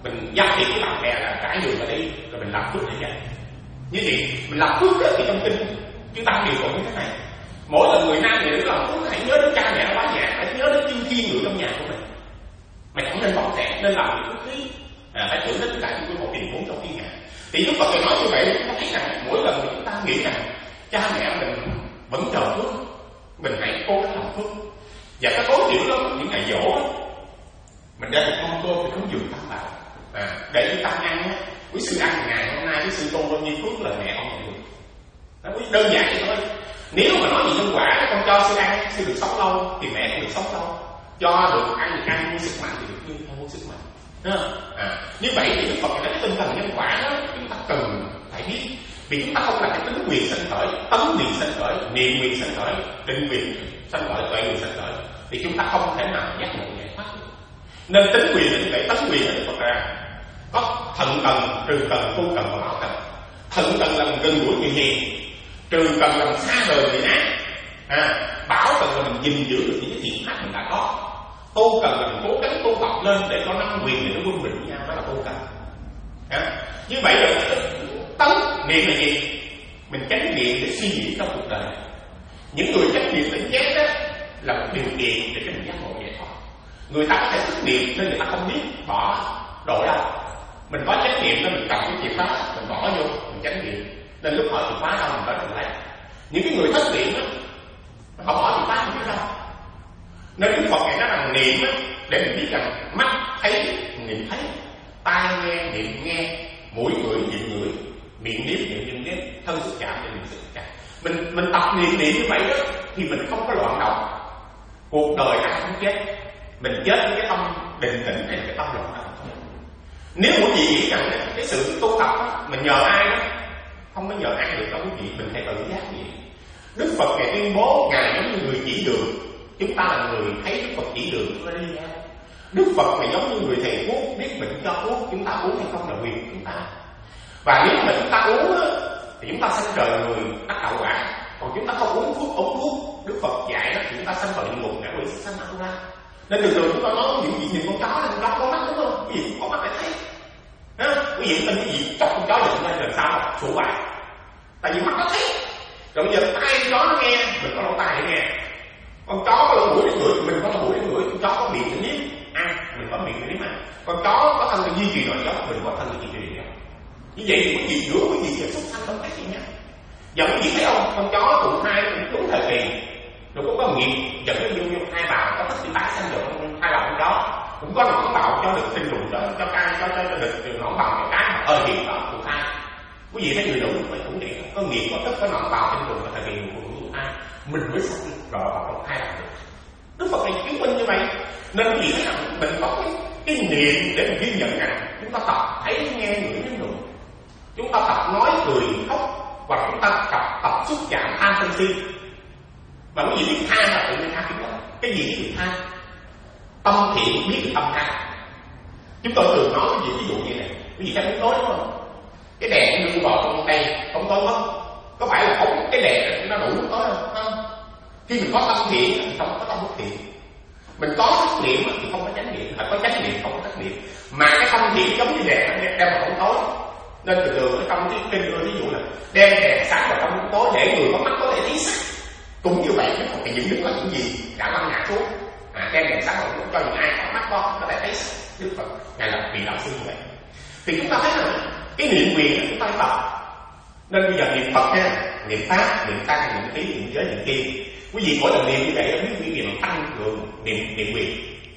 mình giao thiệp với bạn bè là trải đường ở đi, rồi mình làm phước để vậy. Như vậy mình làm phước đó, thì trong kinh chúng ta điều tụng như thế này: mỗi lần người nam người nữ làm phước hãy nhớ đến cha mẹ quá già, hãy nhớ đến chư thiên người trong nhà của mình. Mày không nên bỏ rẻ, nên làm những phước khí, à, phải tưởng đến tất cả những cái một tình huống trong thiên hạ. Thì lúc Phật nói như vậy, chúng ta thấy rằng mỗi lần chúng ta nghĩ rằng cha mẹ mình vẫn chờ phước, mình hãy cố gắng làm phước. Và cái tối thiểu lắm những ngày dỗ đó, mình đem một mâm cơm thì cúng dường tam bảo, à, để chúng ta ăn á. Quý sư ăn ngày hôm nay quý sư tôn bao nhiêu phước là mẹ không nhận được. Đó, đơn giản vậy thôi. Nếu mà nói gì nhân quả, con cho sư ăn, sư được sống lâu thì mẹ cũng được sống lâu. Cho được ăn được ăn mua sức mạnh thì được như mua sức mạnh. À, như vậy thì Đức Phật nói cái tinh thần nhân quả đó chúng ta cần phải biết. Vì chúng ta không là cái tính quyền sanh khởi, tấn quyền sanh khởi, niệm quyền sanh khởi, định quyền sanh khởi, tuệ quyền sanh khởi, thì chúng ta không thể nào giác ngộ giải thoát được. Nên tính quyền là như vậy, tấn quyền là Đức Phật ra. Có thận cần, trừ cần, tu cần và bảo cần. Thận cần làm gần gũi người hiền, trừ cần làm xa rời người ác, à, bảo cần là mình gìn giữ được những cái thiện pháp mình đã có, tu cần là mình cố gắng tu tập lên để có năm quyền để nó quân bình với nhau, đó là tu cần. À, như vậy rồi tấn niệm là gì? Mình chánh niệm để suy nghĩ trong cuộc đời. Những người chánh niệm đến chết đó là một điều kiện để cho mình giác ngộ giải thoát. Người ta có thể thức niệm nên người ta không biết bỏ đổi đâu. Mình có chánh niệm nên mình cầm cái chìa khóa, mình bỏ vô, mình chánh niệm. Nên lúc hỏi chìa khóa đâu mình nói được lấy. Những cái người thất niệm đó, họ bỏ chìa khóa không biết đâu. Nên Đức Phật này nói rằng niệm đó, để mình biết rằng mắt thấy niệm thấy, tai nghe niệm nghe, mũi ngửi niệm ngửi, miệng nếm niệm niệm nếm, thân xúc chạm niệm xúc chạm. Mình mình tập niệm niệm như vậy đó thì mình không có loạn động. Cuộc đời ai không chết, mình chết với cái tâm định tĩnh hay là cái tâm loạn động. Nếu quý vị nghĩ rằng cái sự tu tập đó, mình nhờ ai đó, không có nhờ ai được đâu quý vị, mình phải tự giác vậy. Đức Phật ngài tuyên bố ngài giống như người chỉ đường, chúng ta là người thấy Đức Phật chỉ đường chúng ta đi theo. Đức Phật này giống như người thầy thuốc, biết bệnh cho thuốc, chúng ta uống hay không là quyền của chúng ta. Và nếu mà chúng ta uống đó, thì chúng ta sanh trời người đắc đạo quả. Còn chúng ta không uống thuốc, uống thuốc Đức Phật dạy đó, thì chúng ta sanh vào địa ngục ngạ quỷ sanh ác ra. Nên thường thường chúng ta nói những gì nhìn con chó này, con chó có mắt đúng không? Cái gì có mắt để thấy. Đó, quý vị tin cái gì chọc con chó giận lên làm sao mà sủ bài. Tại vì mắt nó thấy. Rồi bây giờ tai con chó nó nghe, mình có lỗ tai để nghe. Con chó có lỗ mũi để ngửi, mình có lỗ mũi để ngửi. Con chó có miệng để nếm ăn, mình có miệng để nếm ăn. Con chó có thân để duy trì nội giống, mình có thân để duy trì nội giống. Như vậy thì quý vị giữa quý vị và xuất sanh không khác gì nhau. Giờ quý vị thấy không, con chó tụ thai cũng đúng thời kỳ, rồi cũng có nghiệp dẫn đến vô vô hai bào, có thích thì tái sanh được hai bào con chó, cũng có nõn bào cho được sinh trùng, cho cho cai cho cho cho được nõn bào cho cái mà ở hiện đó tụ thai. Quý vị thấy người nữ phải cũng vậy, có nghiệp có thích có nõn bào sinh trùng ở thời kỳ của tụ thai, mình mới sanh rồi vào trong hai bào được. Đức Phật này chứng minh như vậy, nên quý vị thấy rằng mình có cái cái niệm để mình ghi nhận rằng chúng ta tập thấy nghe người đến người, chúng ta tập nói cười khóc, và chúng ta tập tập xúc chạm tham sân si. Mà quý vị biết tha là tự nhiên tha chúng ta. Cái gì biết tha? Tâm thiện biết được tâm tha. Chúng tôi thường nói cái gì ví dụ như này, quý vị thấy bóng tối đúng không? Cái đèn nó đưa vào trong đây bóng tối mất, có phải là không cái đèn nó đủ bóng tối không? Không. Khi mình có tâm thiện thì không có tâm bất thiện. Mình có trách niệm thì không có chánh niệm, phải có chánh niệm không có trách niệm. Mà cái tâm thiện giống như đèn đem vào bóng tối. Nên từ từ cái trong cái kinh đưa ví dụ là đem đèn sáng vào trong bóng tối để người có mắt có thể thấy sắc. Cũng như vậy Đức Phật thì những đức là những gì đã lăn ngã xuống, à, đem đèn sáng vào cho những ai có mắt có có thể thấy sắc. Đức Phật ngài là vị đạo sư như vậy. Thì chúng ta thấy là cái niệm quyền chúng ta tập. Nên bây giờ niệm Phật nha, niệm pháp, niệm tăng, niệm khí, niệm giới, niệm kim. Quý vị mỗi lần niệm như vậy biết quý vị là tăng cường niệm niệm quyền.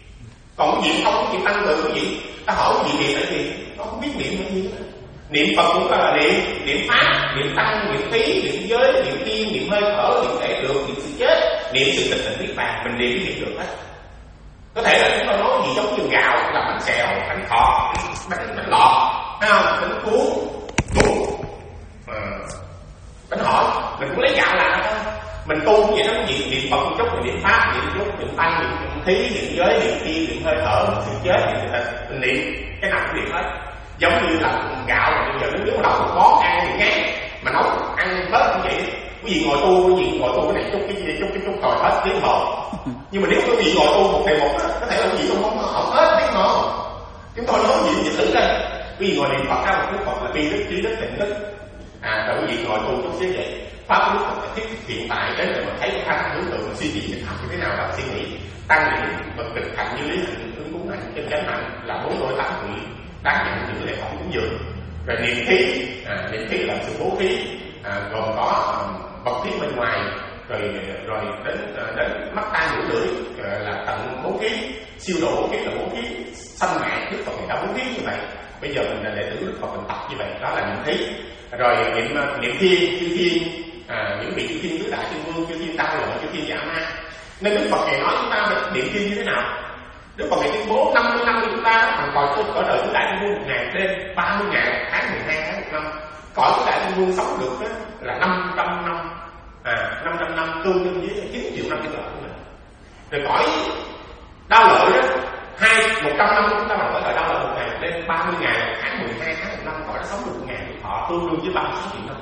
Còn quý vị không có chịu tăng cường quý vị, ta hỏi quý vị niệm là gì? Nó không biết niệm là gì. Niệm Phật cũng là niệm, niệm pháp, niệm tăng, niệm khí, niệm giới, niệm kim, niệm hơi thở, niệm thể được, niệm sự chết, niệm sự tịch tỉnh niết bàn, mình niệm cái niệm được hết. Có thể là chúng ta nói gì giống như gạo, làm bánh xèo, bánh khọt, bánh bánh lọt, thấy không? Bánh cuốn, cuốn, à, bánh hỏi, mình cũng lấy gạo làm thôi. Mình tu vậy đó, niệm niệm Phật một chút, niệm pháp, niệm chút, niệm tăng, niệm khí, niệm giới, niệm kim, niệm hơi thở, niệm sự chết, niệm sự tịch, mình niệm cái nào cũng niệm hết. Giống như là gạo mà bây giờ nếu mà nấu một món ăn thì ngán, mà nấu ăn hết cũng vậy. Quý vị ngồi tu, quý vị ngồi tu cái này chút cái gì chút cái chút rồi hết tiếng hồ. Nhưng mà nếu quý vị ngồi tu một ngày một đó, có thể là quý vị không không không hết tiếng hồ. Chúng tôi nói gì dịch tử đây. Quý vị ngồi niệm Phật ra một cái Phật là bi đức, trí đức, tịnh đức. À, rồi quý vị ngồi tu chút xíu vậy. Pháp đức Phật là thiết hiện tại đến để mà thấy cái khả năng hướng tượng suy nghĩ thực hành như thế nào là suy nghĩ. Tăng niệm vật thực hành như lý hạnh, ứng cúng hạnh, chân chánh hạnh là bốn đôi tám vị đáng nhận những lễ phẩm cúng dường. Rồi niệm thí, à, niệm thí là sự bố thí, à, gồm có um, vật thí bên ngoài, rồi rồi đến đến mắt tai mũi lưỡi là tận bố thí, siêu độ bố thí là bố thí sanh mạng. Đức Phật người ta bố thí như vậy. Bây giờ mình là đệ tử Đức Phật mình tập như vậy, đó là niệm thí. Rồi niệm niệm thiên, chư thiên, à, những vị chư thiên tứ đại thiên vương, chư thiên đau lợi, chư thiên giả ma. Nên Đức Phật ngày nói chúng ta niệm thiên như thế nào? Đức Phật ngày tuyên bố năm mươi năm của chúng ta bằng cõi trên cõi đời tứ đại thiên vương một ngày đêm, ba mươi ngày một tháng, mười hai tháng một năm. Cõi tứ đại thiên vương sống được đó, là năm trăm năm, à năm trăm năm tương đương với chín triệu năm cái lợi của mình. Rồi cõi đau lợi đó, hai một trăm năm chúng ta bằng cõi đời đau lợi một ngày đêm, ba mươi ngày một tháng, mười hai tháng một năm, cõi đã sống được một ngày họ tương đương với ba mươi sáu triệu năm.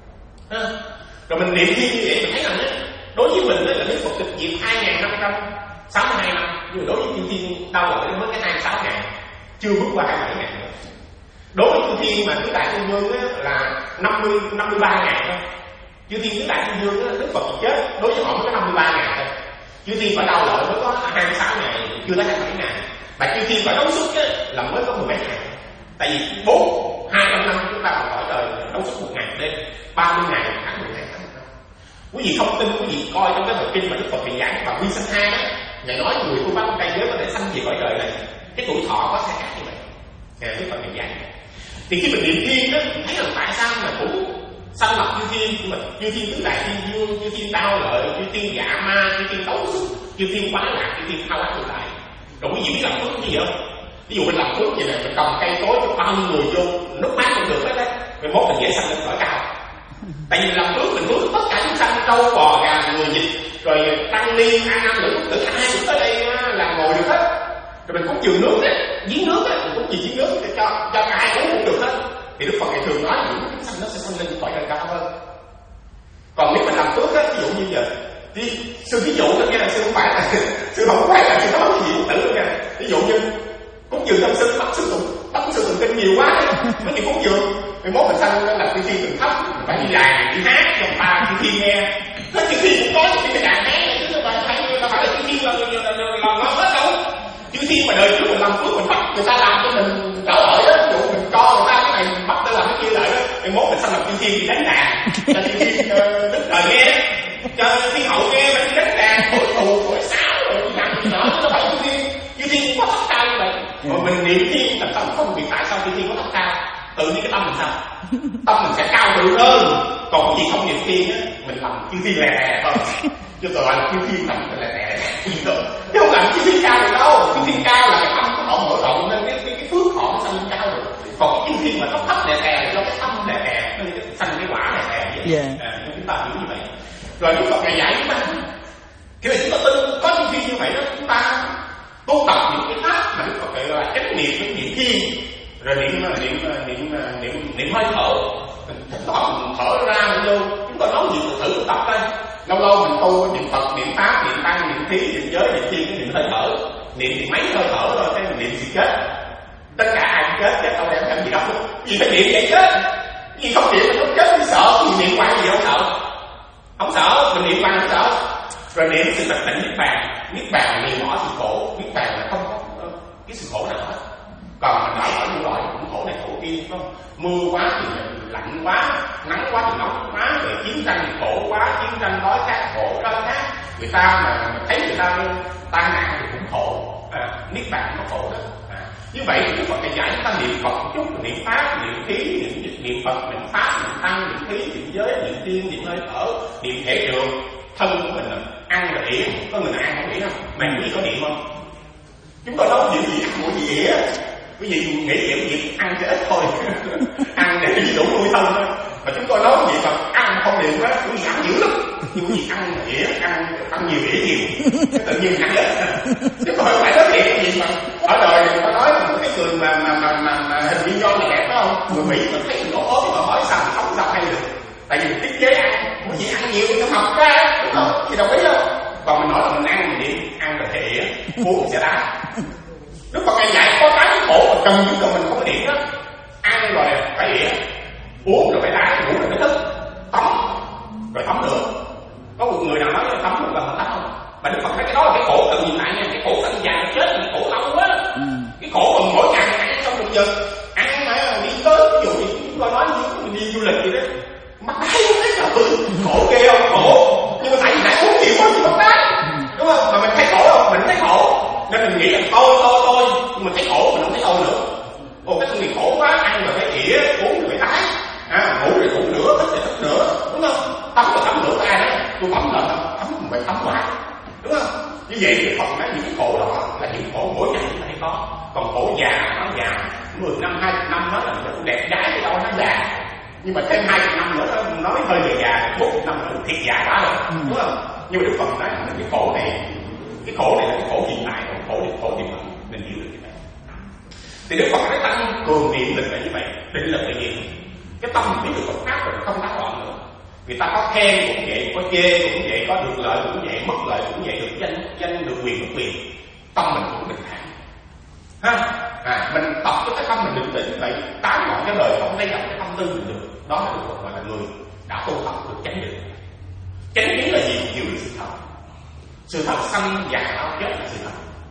À, rồi mình niệm thiên như vậy mình thấy rằng đấy, đối với mình đó là Đức Phật tịch diệt hai nghìn năm trăm sáu mươi hai năm, nhưng đối với chư thiên đau lợi nó mới cái hai mươi sáu ngày, chưa bước qua hai mươi bảy ngày nữa. Đối với chư thiên mà tứ đại thiên vương á là năm mươi năm mươi ba ngày thôi. Chư thiên tứ đại thiên vương á, Đức Phật chết đối với họ mới có năm mươi ba ngày thôi. Chư thiên phải đau lợi mới có hai mươi sáu ngày, chưa tới hai mươi bảy ngày. Và chư thiên phải đấu xuất á là mới có mười mấy ngày. Tại vì bốn hai trăm năm chúng ta còn cõi đời đấu xuất một ngày đêm, ba mươi ngày một tháng, mười hai tháng một năm. Quý vị không tin, quý vị coi trong cái bài kinh mà Đức Phật truyền giảng và quy sanh hai á, ngài nói người tu pháp trai giới có thể sanh về cõi đời này, cái tuổi thọ có sẽ khác như vậy. Ngài Đức Phật truyền giảng. Thì khi mình niệm thiên đó, mình thấy là tại sao mà cũng sanh lập chư thiên, nhưng mà chư thiên tứ đại thiên vương, chư thiên đau lợi, chư thiên dạ ma, chư thiên đấu xuất, chư thiên quá lạc, chư thiên thao ác tự tại. Rồi quý vị biết làm phước cái gì không? Ví dụ mình làm phước vậy này, mình trồng cây cối cho bao nhiêu người vô, nước mát cũng được hết đấy. Rồi mốt mình dễ sanh lên cõi cao. Tại vì làm phước mình phước tất cả chúng sanh, trâu bò gà người vịt, rồi tăng ni a nam nữ tử ai cũng tới đây là ngồi được hết. Rồi mình cũng chừa nước đấy, giếng nước đấy, mình cũng chừa giếng nước để cho cho cả ai uống cũng được hết. Thì Đức Phật ngày thường nói những cái sanh nó sẽ sanh lên cõi đời cao hơn. Còn nếu mình làm phước á, ví dụ như giờ thì sư ví dụ đó nha, sư không phải là sư không phải là sư nói gì tử đâu nha. Ví dụ như cúng dường tâm sư bắt sư tụng bắt sư tụng kinh nhiều quá mấy chuyện cúng dường, mười mốt mình sanh là chư thiên từng thấp, phải đi đàn đi hát cho ba chư thiên nghe. Nói chư thiên cũng có những cái đàn hát này chứ không phải là phải là chư thiên là là là hết đâu. Chư thiên mà đời trước mình làm phước mình bắt người ta làm cho mình trở lợi đó, ví dụ mình cho người ta cái này mình bắt ta làm cái kia lại đó, mười mốt mình sanh làm chư thiên thì đánh đàn cho chư thiên đức trời nghe, cho thiên hậu nghe mà đi đánh đàn thổi thù thổi sáo rồi nặng gì nữa, nó phải chư thiên. Chư thiên cũng có thấp cao như vậy. Mà mình niệm thiên là tâm không biết tại sao chư thiên có thấp cao, tự nhiên cái tâm mình sao tâm mình sẽ cao tự hơn. Còn cái gì không niệm thiên á mình làm chư thiên lè lè thôi, chứ tôi gọi là chư thiên làm lè lè chứ không làm chư thiên cao được đâu. Chư thiên cao là cái tâm của họ mở rộng nên cái cái, cái phước họ nó sanh lên cao được. Còn cái chư thiên mà thấp thấp lè lè do cái tâm lè lè nên sanh cái quả lè lè vậy. Yeah. À, chúng ta hiểu như vậy. Rồi Đức Phật ngày dạy chúng ta khi mà chúng ta tin có chư thiên như vậy đó, chúng ta tu tập những cái pháp mà Đức Phật gọi là chánh niệm với niệm thiên, rồi niệm niệm niệm niệm niệm hơi thở, thỉnh thoảng thở ra mình vô. Chúng ta nói gì thử tu tập đây, lâu lâu mình tu niệm Phật, niệm pháp, niệm tăng, niệm thí, niệm giới, niệm thiên, cái niệm hơi thở, niệm thì mấy hơi thở rồi cái mình niệm gì chết. Tất cả ai cũng chết, chết đâu em làm gì đâu, gì phải niệm vậy chết, gì không niệm mình không chết thì sợ, gì niệm quan gì không sợ, không sợ, mình niệm quan không sợ. Rồi niệm sự tịch tịnh niết bàn, niết bàn là niệm bỏ sự khổ, niết bàn là không có cái sự khổ nào hết. Còn mình nói ở những loại cũng khổ này khổ kia, không? Mưa quá thì lạnh quá, nắng quá thì nóng quá, rồi chiến tranh thì khổ quá, chiến tranh đói khát khổ đói khát. Người ta mà thấy người ta tai nạn thì cũng khổ, à, niết bàn nó khổ đó. À, như vậy thì Đức Phật ngày dạy chúng ta niệm Phật một chút, niệm pháp, niệm thí, niệm niệm Phật, niệm pháp, niệm tăng, niệm thí, niệm giới, niệm tiên, niệm hơi thở, niệm thể trường. Thân của mình là ăn là ỉa, có người nào ăn không ỉa không? Mà quý vị có niệm không? Chúng tôi nói chuyện gì ăn mũi gì ỉa, quý vị nghĩ kiểu gì ăn cho ít thôi, ăn để chỉ đủ nuôi thân thôi. Mà chúng tôi nói gì mà ăn không niệm quá, quý vị ăn dữ lắm. Nhưng quý vị ăn là ỉa, ăn ăn nhiều ỉa nhiều, tự nhiên ăn ít. Chúng tôi phải nói thiệt cái gì mà ở đời người ta nói một cái người mà mà mà mà, mà hình viên nho là đẹp phải không? Người Mỹ mà thấy mình ốm ốm mà hỏi sao sống sao hay được? Tại vì mình tiết chế ăn, muốn gì ăn nhiều thì nó mập ra, đúng không? Thì đồng ý không? Còn mình nói là mình ăn mình đi, ăn rồi thể ỉa, uống sẽ đá. Đức Phật ngày dạy có cái khổ mà cần những cần mình không có điện đó, ăn rồi phải ỉa, uống rồi phải đá, ngủ rồi phải thức, tắm rồi tắm nữa. Có một người nào nói là tắm một lần mà tắm không? Mà Đức Phật nói cái đó là cái khổ cần nhìn lại nha, cái khổ sanh già chết là khổ lâu quá. Ừ. Cái khổ mà mỗi ngày ăn xong một giờ, ăn mà đi tới ví dụ như chúng tôi nói như mình đi du lịch vậy đó, mắt đáy không thấy trời, khổ ghê không? Khổ, nhưng mà tại vì nãy uống nhiều quá thì mắt đáy, đúng không? Mà mình thấy khổ không? Mình thấy khổ, nên mình nghĩ là tôi tôi tôi, nhưng mình thấy khổ mình không thấy tôi nữa. Ồ cái thân người khổ quá, ăn rồi phải ỉa, uống rồi phải tái, à, ngủ rồi ngủ nữa, thức rồi thức nữa, đúng không? Tắm rồi tắm nữa, ai nói tôi tắm lần tắm không phải tắm hoài, đúng không? Như vậy thì Phật nói những cái khổ đó là những khổ mỗi ngày chúng ta hay có. Còn khổ già nó già mười năm hai mươi năm đó là nó đẹp gái thì đâu nó già, nhưng mà thêm hai mươi năm nữa nó nói hơi về già, bốn mươi năm nữa thiệt già quá rồi, đúng không? Nhưng mà Đức Phật nói là cái khổ này, cái khổ này là cái khổ hiện tại, còn khổ này khổ hiện tại mình hiểu được như vậy. Thì Đức Phật nói tăng cường niệm lực là như vậy, định lực là gì? Cái tâm biết được Phật pháp rồi không tán loạn nữa. Người ta có khen cũng vậy, có chê cũng vậy, có được lợi cũng vậy, mất lợi cũng vậy, được danh danh được quyền mất quyền, tâm mình cũng bình thản. Ha, à, mình tập cho cái tâm mình định tĩnh vậy, tán loạn cái đời không lay động cái tâm tư mình được. Đó là Đức Phật gọi là người đã tu tập được chánh định. Chánh định là gì? Nhiều là sự thật. Sự thật sanh già lão chết là sự thật.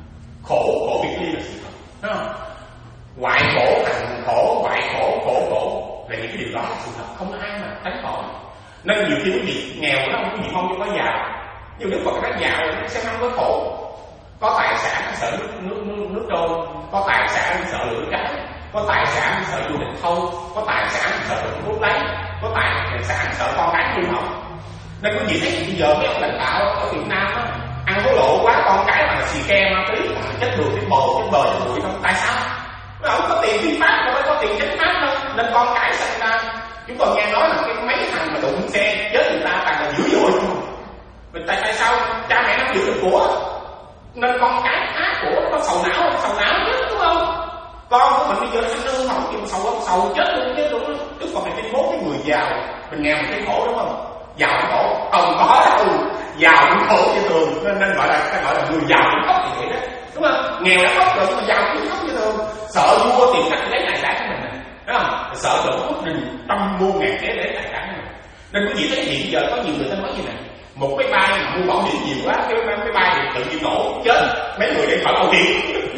Khổ khổ biệt ly là sự thật, đúng không? Ngoại khổ thành khổ, ngoại khổ khổ khổ là những cái điều đó là sự thật, không ai mà tránh khỏi. Nên nhiều khi quý vị nghèo nó không có gì mong cho có giàu, nhưng Đức Phật nói giàu nó sẽ không có khổ. Có tài sản nó sợ nước nước nước, nước trôi, có tài sản nó sợ lửa cháy, có tài sản nó sợ du lịch thâu, có tài sản nó sợ được hút lấy, có tài sản sợ con cái hư hỏng. Nên quý vị thấy bây giờ mấy ông lãnh đạo ở Việt Nam á, ăn hối lộ quá, con cái mà xì ke ma túy chết đường cái bồ cái bờ cái bụi không, tại sao? Nó không có tiền phi pháp, đâu có tiền chánh pháp đâu, nên con cái sinh ra. Chúng tôi nghe nói là cái mấy thằng mà đụng xe chết người ta toàn là dữ dội không? Mình tại tại sao cha mẹ nó giữ được của, nên con cái ác của nó sầu não, sầu não chết, đúng không? Con của mình bây giờ nó sinh lương không chịu sầu sầu chết luôn chứ, đúng không? Đức Phật này tuyên bố cái người giàu, mình nghèo mình thấy khổ, đúng không? Giàu cũng khổ, không có đâu, giàu cũng khổ như thường, nên, nên gọi là cái gọi là người giàu cũng khóc như vậy đó, đúng không? Nghèo đã khóc rồi nhưng mà giàu cũng khóc như thường, sợ mua tiền cắt lấy tài sản của mình, đúng không? Sợ đổ bất đình trăm mua ngàn kế để tài sản của mình. Nên quý vị thấy hiện giờ có nhiều người ta nói gì này, một cái bay mà mua bảo hiểm nhiều quá, cái cái bay thì tự nhiên nổ chết, mấy người đi khỏi bảo hiểm,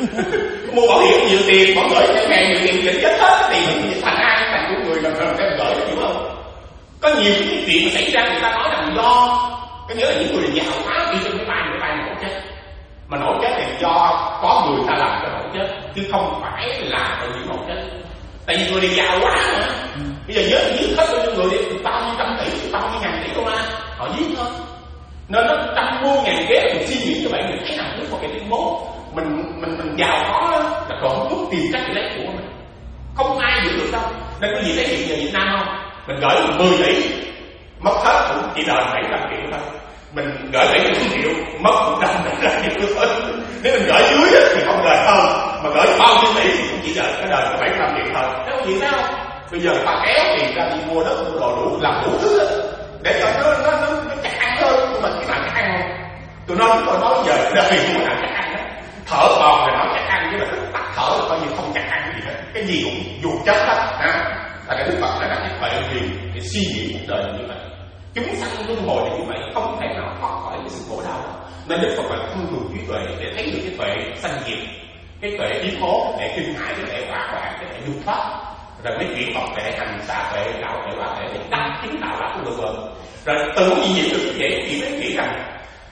mua bảo hiểm nhiều tiền, mọi người cái ngày nhiều tiền thì chết hết tiền, thì thành ai thành của người làm làm cái gửi, hiểu không? Có nhiều cái chuyện mà xảy ra người ta nói là do, có nghĩa là những người giàu quá đi trên cái bay, cái bay nổ chết, mà nổ chết thì do có người ta làm cho nổ chết, chứ không phải là tự nhiên nổ chết. Tại vì người đi giàu quá mà, bây giờ nhớ giết hết bao nhiêu người đi, bao nhiêu trăm tỷ, bao nhiêu ngàn tỷ đô la, họ giết thôi. Nên nó trăm mua ngàn ghế mình suy nghĩ như vậy, mình thấy nào nếu một cái tuyên bố mình mình mình giàu có là còn chút tìm cách để lấy của mình, không ai giữ được đâu. Nên cái gì thấy hiện giờ Việt Nam không? Mình gửi mười tỷ mất hết cũng chỉ đợi bảy trăm triệu thôi, mình gửi bảy trăm triệu mất một trăm bảy triệu thôi. Nếu mình gửi dưới thì không đợi không, mà gửi bao nhiêu tỷ thì cũng chỉ đợi cái đời bảy trăm triệu thôi. Thấy không gì sao? Bây giờ ta kéo tiền ra đi mua đất mua đồ đủ làm đủ thứ để cho nó nó nó, nó chắc ăn hơn. Nhưng mà cái nào chắc ăn không? Tụi nó chúng tôi nói giờ đời của nào chắc ăn đó, thở bòn là nói chắc ăn, chứ mà tắt thở là coi như không chắc ăn gì hết, cái gì cũng dù chết hết ha. Tại cái Đức Phật đã đặt cái tuệ gì để suy nghĩ cuộc đời như vậy, chúng sanh luân hồi như vậy, không thể nào thoát khỏi cái sự khổ đau. Nên Đức Phật là không dùng trí tuệ để thấy được cái tuệ sanh diệt, cái tuệ biến cố, để kinh hải, cái tuệ quả quả, cái tuệ du thoát, rồi mới chuyển Phật tuệ hành xả tuệ, đạo tuệ, quả tuệ để đắc chứng đạo đạo của người. Rồi từ cái gì nhiều được như vậy thì mới nghĩ rằng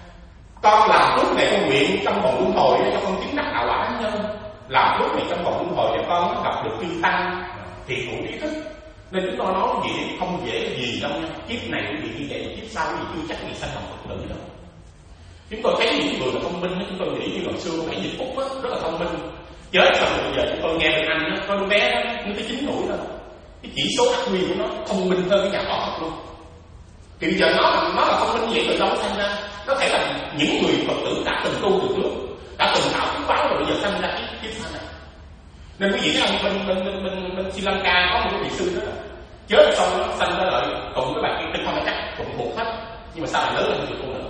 con làm lúc này con nguyện trong vòng luân hồi để cho con chứng đắc đạo quả thánh nhân, làm lúc này trong vòng luân hồi để con gặp được chư tăng thì cũng ý thức. Nên chúng tôi nói cái gì không dễ gì đâu nha. Kiếp này quý vị như vậy, kiếp sau quý vị chưa chắc gì sanh lòng Phật tử đâu. Chúng tôi thấy những người là thông minh, chúng tôi nghĩ như lần xưa bảy Diệp Phúc á, rất là thông minh. Chết xong bây giờ chúng tôi nghe bên Anh á, có đứa bé đó, nó tới chín tuổi rồi, cái chỉ số ác quy của nó thông minh hơn cái nhà khoa học luôn. Thì bây giờ nó nó là thông minh như vậy từ đâu sanh ra? Nó thể là những người Phật tử đã từng tu từ trước, đã từng tạo phước báo rồi bây giờ sanh ra cái kiếp sau này. Nên quý vị thấy không, bên bên bên bên, bên Sri Lanka có một cái vị sư đó, chết xong nó sanh ra lại cùng với bạn kia tinh không là chắc cùng một hết, nhưng mà sao lại lớn lên được tu nữa?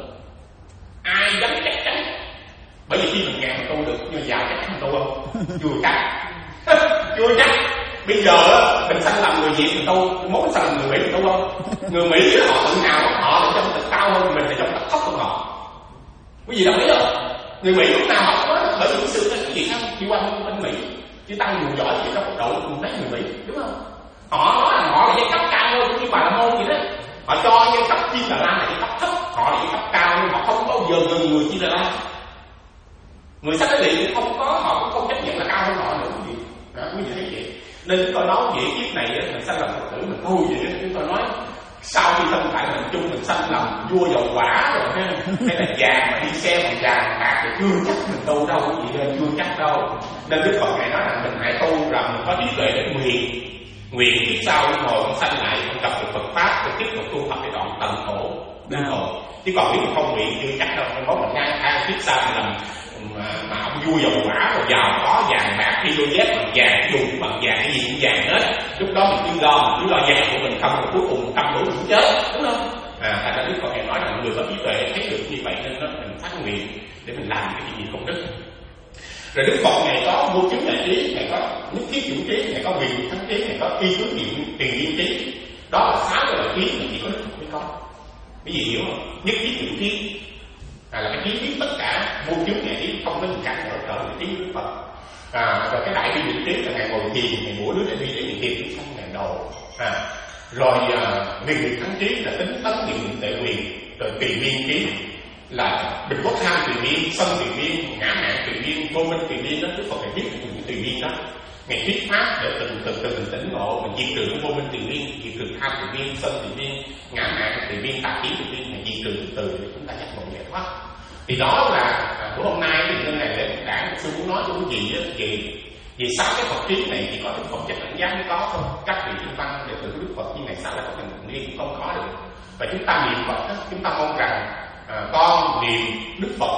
Ai dám chắc chắn? Bởi vì khi mình nghèo mình tu được, nhưng mà giàu chắc chắn mình tu không? Vui chắc. chưa chắc. Bây giờ mình sanh làm người Việt mình tu, mốt mình sanh làm người Mỹ mình tu không? Người Mỹ họ tự nào họ là trong tật cao hơn mình, là trong tật thấp hơn họ. Quý vị đồng ý không? Người Mỹ lúc nào họ có bởi những sự cái gì không? Chỉ qua bên Mỹ, chỉ tăng nhiều giỏi thì trong một độ cùng thấy người Mỹ, đúng không? Họ nói là họ là giai cấp cao hơn như Bà La Môn gì đó. Họ cho giai cấp Chi Đà La là giai cấp thấp, họ là giai cấp cao nhưng họ không bao giờ gần người Chi Đà La. Người sách cái liền không có, họ cũng không chấp nhận là cao hơn họ nữa quý vị. Đó, quý vị thấy vậy. Nên chúng tôi nói vậy kiếp này mình sanh làm Phật tử mình tu vậy, chúng tôi nói sau khi thân tại mình chung mình sanh làm vua dầu quả rồi ha, hay là vàng mà đi xe bằng vàng bạc thì chưa chắc mình tu đâu quý vị ơi, chưa chắc đâu. Nên Đức Phật ngài nói là mình hãy tu rằng mình có trí tuệ để nguyện, nguyện kiếp sau ngồi con sanh lại con gặp được Phật pháp rồi tiếp tục tu tập để đoạn tận khổ đến khổ. Chứ còn nếu mình không nguyện chưa chắc đâu, mình có mình ngang hai kiếp sau mình làm mà, mà ông vua dầu quả rồi giàu có vàng bạc, đi đôi dép bằng vàng, dùng bằng vàng, cái gì cũng vàng hết. Lúc đó mình cứ lo, mình cứ lo vàng của mình không, rồi cuối cùng tâm đổ cũng chết, đúng không? À, thành ra Đức Phật ngài nói là người có trí tuệ thấy được như vậy nên nó mình phát nguyện để mình làm cái gì công đức. Rồi Đức Phật ngài có vô chứng đại trí, ngài có nhất thiết chủ trí, ngài có quyền thắng trí, ngài có y tướng điện tiền viên trí. Đó là sáu cái loại trí mà chỉ có Đức Phật mới có. Cái gì hiểu không? Nhất thiết chủ trí à, là cái trí biết tất cả vô chứng ngài trí, không có gì cản trở trở về trí Đức Phật. À, rồi cái đại bi định trí là ngài ngồi thiền, ngài bủa nước để đi để thiền cũng không ngài đồ. À, rồi à, quyền nguyện thắng trí là tính tấn nguyện tệ quyền, rồi tùy viên trí là bình quốc tham tùy viên, sân tùy viên, ngã mạn tùy viên, vô minh tùy viên đó. Đức Phật ngài biết những tùy viên đó, ngài thuyết pháp để từng từng từng mình tỉnh ngộ, mình diệt trừ vô minh tùy viên, diệt trừ tham tùy viên, sân tùy viên, ngã mạn tùy viên, tà kiến tùy viên, mình diệt trừ từ từ để chúng ta giác ngộ giải thoát. Thì đó là à, của hôm nay thì nên này để đảng sư muốn nói cho quý vị á, vì vì sao cái Phật trí này chỉ có Đức Phật Chánh Đẳng Giác mới có thôi. Các vị chúng tăng đệ tử Đức Phật như ngày sau là có thành tựu riêng cũng không có được. Và chúng ta niệm Phật đó, chúng ta mong rằng à, con niệm Đức Phật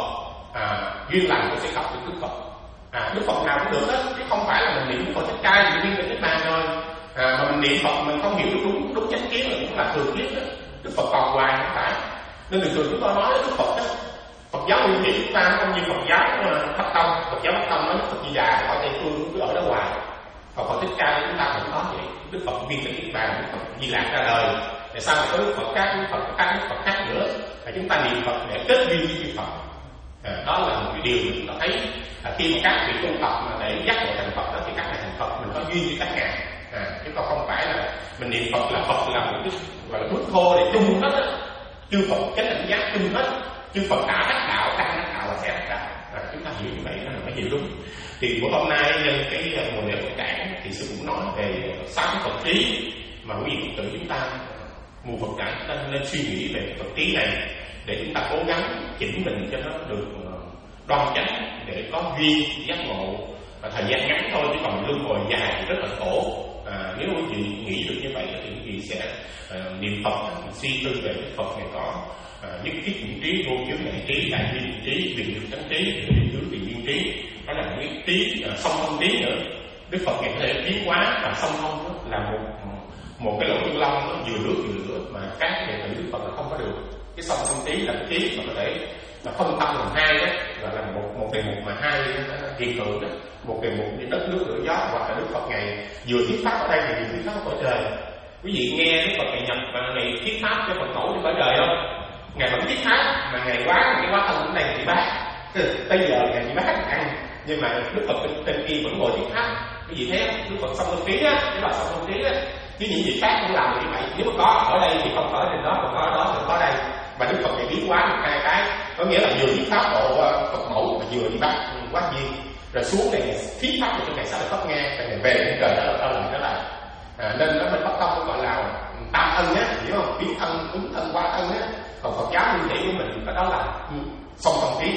à, duyên lành cũng sẽ gặp được Đức Phật. À, Đức Phật nào cũng được hết, chứ không phải là mình niệm Đức Phật Thích Ca thì duyên đến Niết Bàn rồi. À, mà mình niệm Phật mình không hiểu được đúng đúng chánh kiến là cũng là thường kiếp đó. Đức Phật còn hoài không phải. Nên thường thường chúng tôi nói Đức Phật đó, Phật giáo nguyên thủy chúng ta không như Phật giáo Bắc Tông. Phật giáo Bắc Tông nói Đức Phật Di Đà ở Tây Phương cứ ở đó hoài. Còn Phật Thích Ca chúng ta cũng có vậy. Đức Phật viên tịch Niết Bàn, Đức Phật Di Lạc ra đời. Tại sao mà có Đức Phật khác, Đức Phật khác, Đức Phật khác nữa? Là chúng ta niệm Phật để kết duyên với chư Phật. À, đó là một cái điều mà chúng ta thấy là khi mà các vị tu tập mà để giác ngộ thành Phật đó thì các ngài thành Phật mình có duyên với các ngài. À, chứ còn không phải là mình niệm Phật là Phật là một cái gọi là bước thô để chung hết á. Chư Phật Chánh Đẳng Giác chung hết. Chư Phật đã đắc đạo, đang đắc đạo và sẽ đắc đạo. À, chúng ta hiểu như vậy là phải hiểu đúng. Thì bữa hôm nay nhân cái mùa lễ Phật đản thì sư cũng nói về sáu cái Phật trí mà quý vị Phật tử chúng ta mùa Phật đản chúng ta nên suy nghĩ về Phật trí này để chúng ta cố gắng chỉnh mình cho nó được đoan chánh để có duyên giác ngộ. Và thời gian ngắn thôi chứ còn luân hồi dài thì rất là khổ. À, nếu quý vị nghĩ được như vậy thì quý vị sẽ uh, niệm Phật suy tư về cái Phật này có uh, nhất thiết những trí, vô chứng đại trí, đại bi định trí, quyền lực chánh trí, định hướng tùy viên trí. Đó là những trí uh, song thông trí nữa. Đức Phật ngày có thể biến hóa và song thông đó là một một cái lỗ chân lông nó vừa nước vừa lửa mà các đệ tử Đức Phật là không có được. Cái song thông trí là cái trí mà có thể là phân tâm làm hai đó, gọi là một một đề mục mà hai hiện tượng đó, một đề mục như đất nước lửa gió, hoặc là Đức Phật ngày vừa thuyết pháp ở đây thì vừa thuyết pháp ở trời. Quý vị nghe Đức Phật ngày nhập và ngày thuyết pháp cho Phật tổ ở trời không? Ngày vẫn thuyết pháp mà ngày quá cái quá thân cũng đây bị bác. Bây giờ ngày bị bác ăn nhưng mà Đức Phật trên, trên kia vẫn ngồi thuyết pháp. Quý vị thấy không? Đức Phật song thông trí á, cái là song thông trí á. Chứ những gì khác cũng làm như vậy. Nếu mà có ở đây thì không có ở trên đó, còn có ở đó thì có ở đây. Và Đức Phật này biến hóa được hai cái, có nghĩa là vừa thuyết pháp độ Phật mẫu mà vừa đi bắt quá duyên, rồi xuống này thuyết pháp cho ngày sau là Pháp nghe, rồi ngày về đến trời đó là lại trở lại. À, nên nó bên Bắc Tông gọi là tam thân á, hiểu không? Biến thân, ứng thân, qua thân á. Còn Phật giáo nguyên thủy của mình cái đó là song song trí,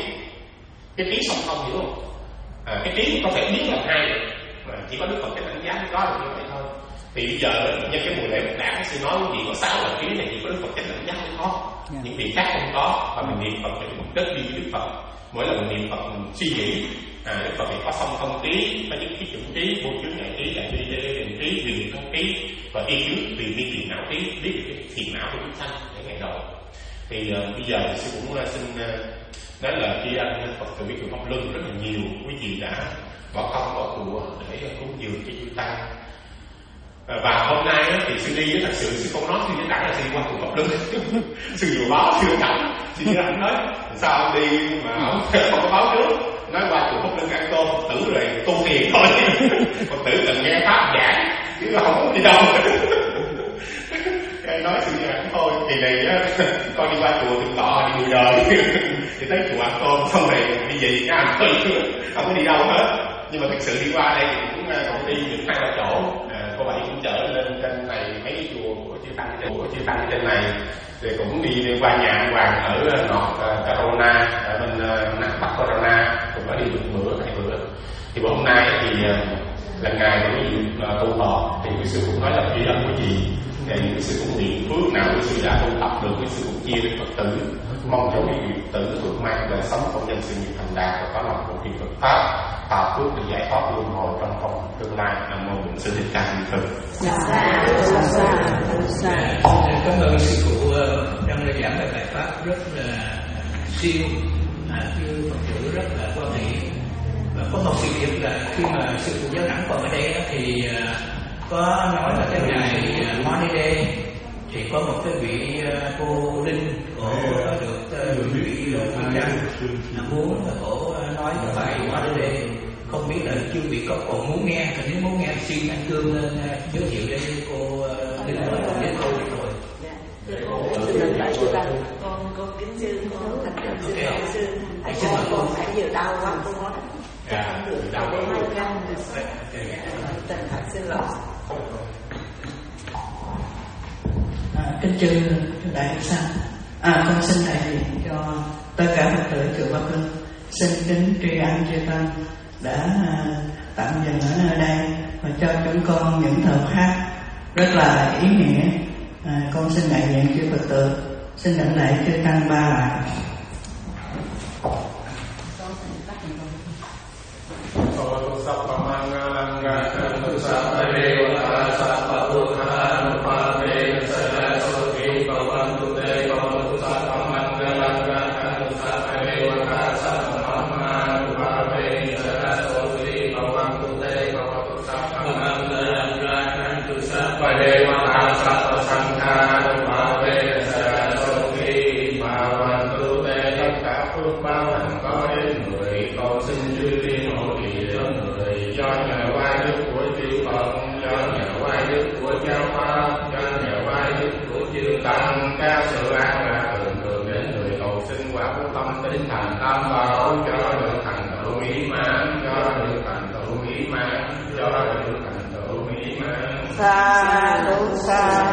cái trí song song, hiểu không? À, cái trí có thể biến làm hai được, mà chỉ có Đức Phật cái đánh giá mới có được như vậy thôi. Thì bây giờ nhân cái mùa lễ Phật đản sư nói quý vị có sáu loại trí này chỉ có Đức Phật cái đánh giá mới có. Yeah. Những vị khác không có. Và mình niệm Phật để mình kết duyên với Đức Phật. Mỗi lần mình niệm Phật mình suy nghĩ à, Đức Phật này có song thông trí, có những cái chủng trí, vô chướng ngại trí, đại bi định trí, quyền thông trí và y chứng tùy viên phiền não trí, biết được cái phiền não của chúng sanh để ngày đầu. Thì uh, bây giờ sư cũng uh, xin uh, Đó là khi anh Phật tử chùa Pháp Luân rất là nhiều quý vị đã bỏ công bỏ của để cúng dường cho chư tăng. Và hôm nay á, thì sư đi thật sự sư không nói sư với đẳng là sư qua chùa Pháp Luân. Sư vừa báo sư đẳng, sư với đẳng nói sao ông đi mà ông không có báo trước, nói qua chùa Pháp Luân ăn cơm Phật tử rồi tu thiền thôi. Phật tử cần nghe pháp giảng chứ không có đi đâu. Cái nói sư với đẳng thôi, kỳ này á con đi qua chùa Thượng Tọa đi mười đời thì thấy chùa ăn cơm xong rồi đi về cái ăn thôi, không có đi đâu hết. Nhưng mà thực sự đi qua đây thì cũng cũng đi được hai ba chỗ. Cô Bảy cũng chở lên trên này mấy cái chùa của chư tăng của chư tăng trên này, thì cũng đi qua nhà anh Hoàng ở North Carolina, ở bên Nam Bắc Carolina, cũng đã đi được bữa hai bữa. Thì bữa hôm nay thì là ngày của quý vị tu học, thì quý sư cũng nói là tri ân quý vị, thì quý sư cũng nguyện phước nào quý sư đã tu tập được, quý sư cũng chia với Phật tử, mong cho quý vị tử vượt mang đời sống công nhân sự nghiệp thành đạt và có lòng phụng trì Phật pháp, tạo phước để giải thoát luân hồi trong phòng tương lai. Nam mô Bổn Sư Thích Ca Mâu Ni Phật. Cảm ơn sư phụ đang giảng bài bài pháp rất là siêu, như Phật tử rất là quan hệ. Và có một sự việc là khi mà sư phụ giáo đẳng còn ở đây thì có nói là cái ngày Monday thì có một cái vị cô Linh cổ được vị phương trăng là muốn là cổ nói cái bài Monday, không biết là chưa bị có còn muốn nghe, thì nếu muốn nghe xin anh Cương lên giới thiệu để cô Linh nói còn biết câu được rồi. Con con kính sư, con thành kính sư, đại sư, tại sao con phải vừa đau quá con nói không được đau để hai căn tình thật xin lỗi. Kính chư đại sư, à con xin đại diện cho tất cả Phật tử chùa Pháp Luân xin kính tri ân chư tăng đã tạm dừng ở nơi đây và cho chúng con những thời khắc rất là ý nghĩa. À, con xin đại diện chư Phật tử xin đảnh lễ chư tăng ba lại. Tinh thần tam bảo cho được thành tựu mỹ mãn, cho được thành tựu mỹ mãn, cho được thành tựu mỹ mãn. Sa đu sa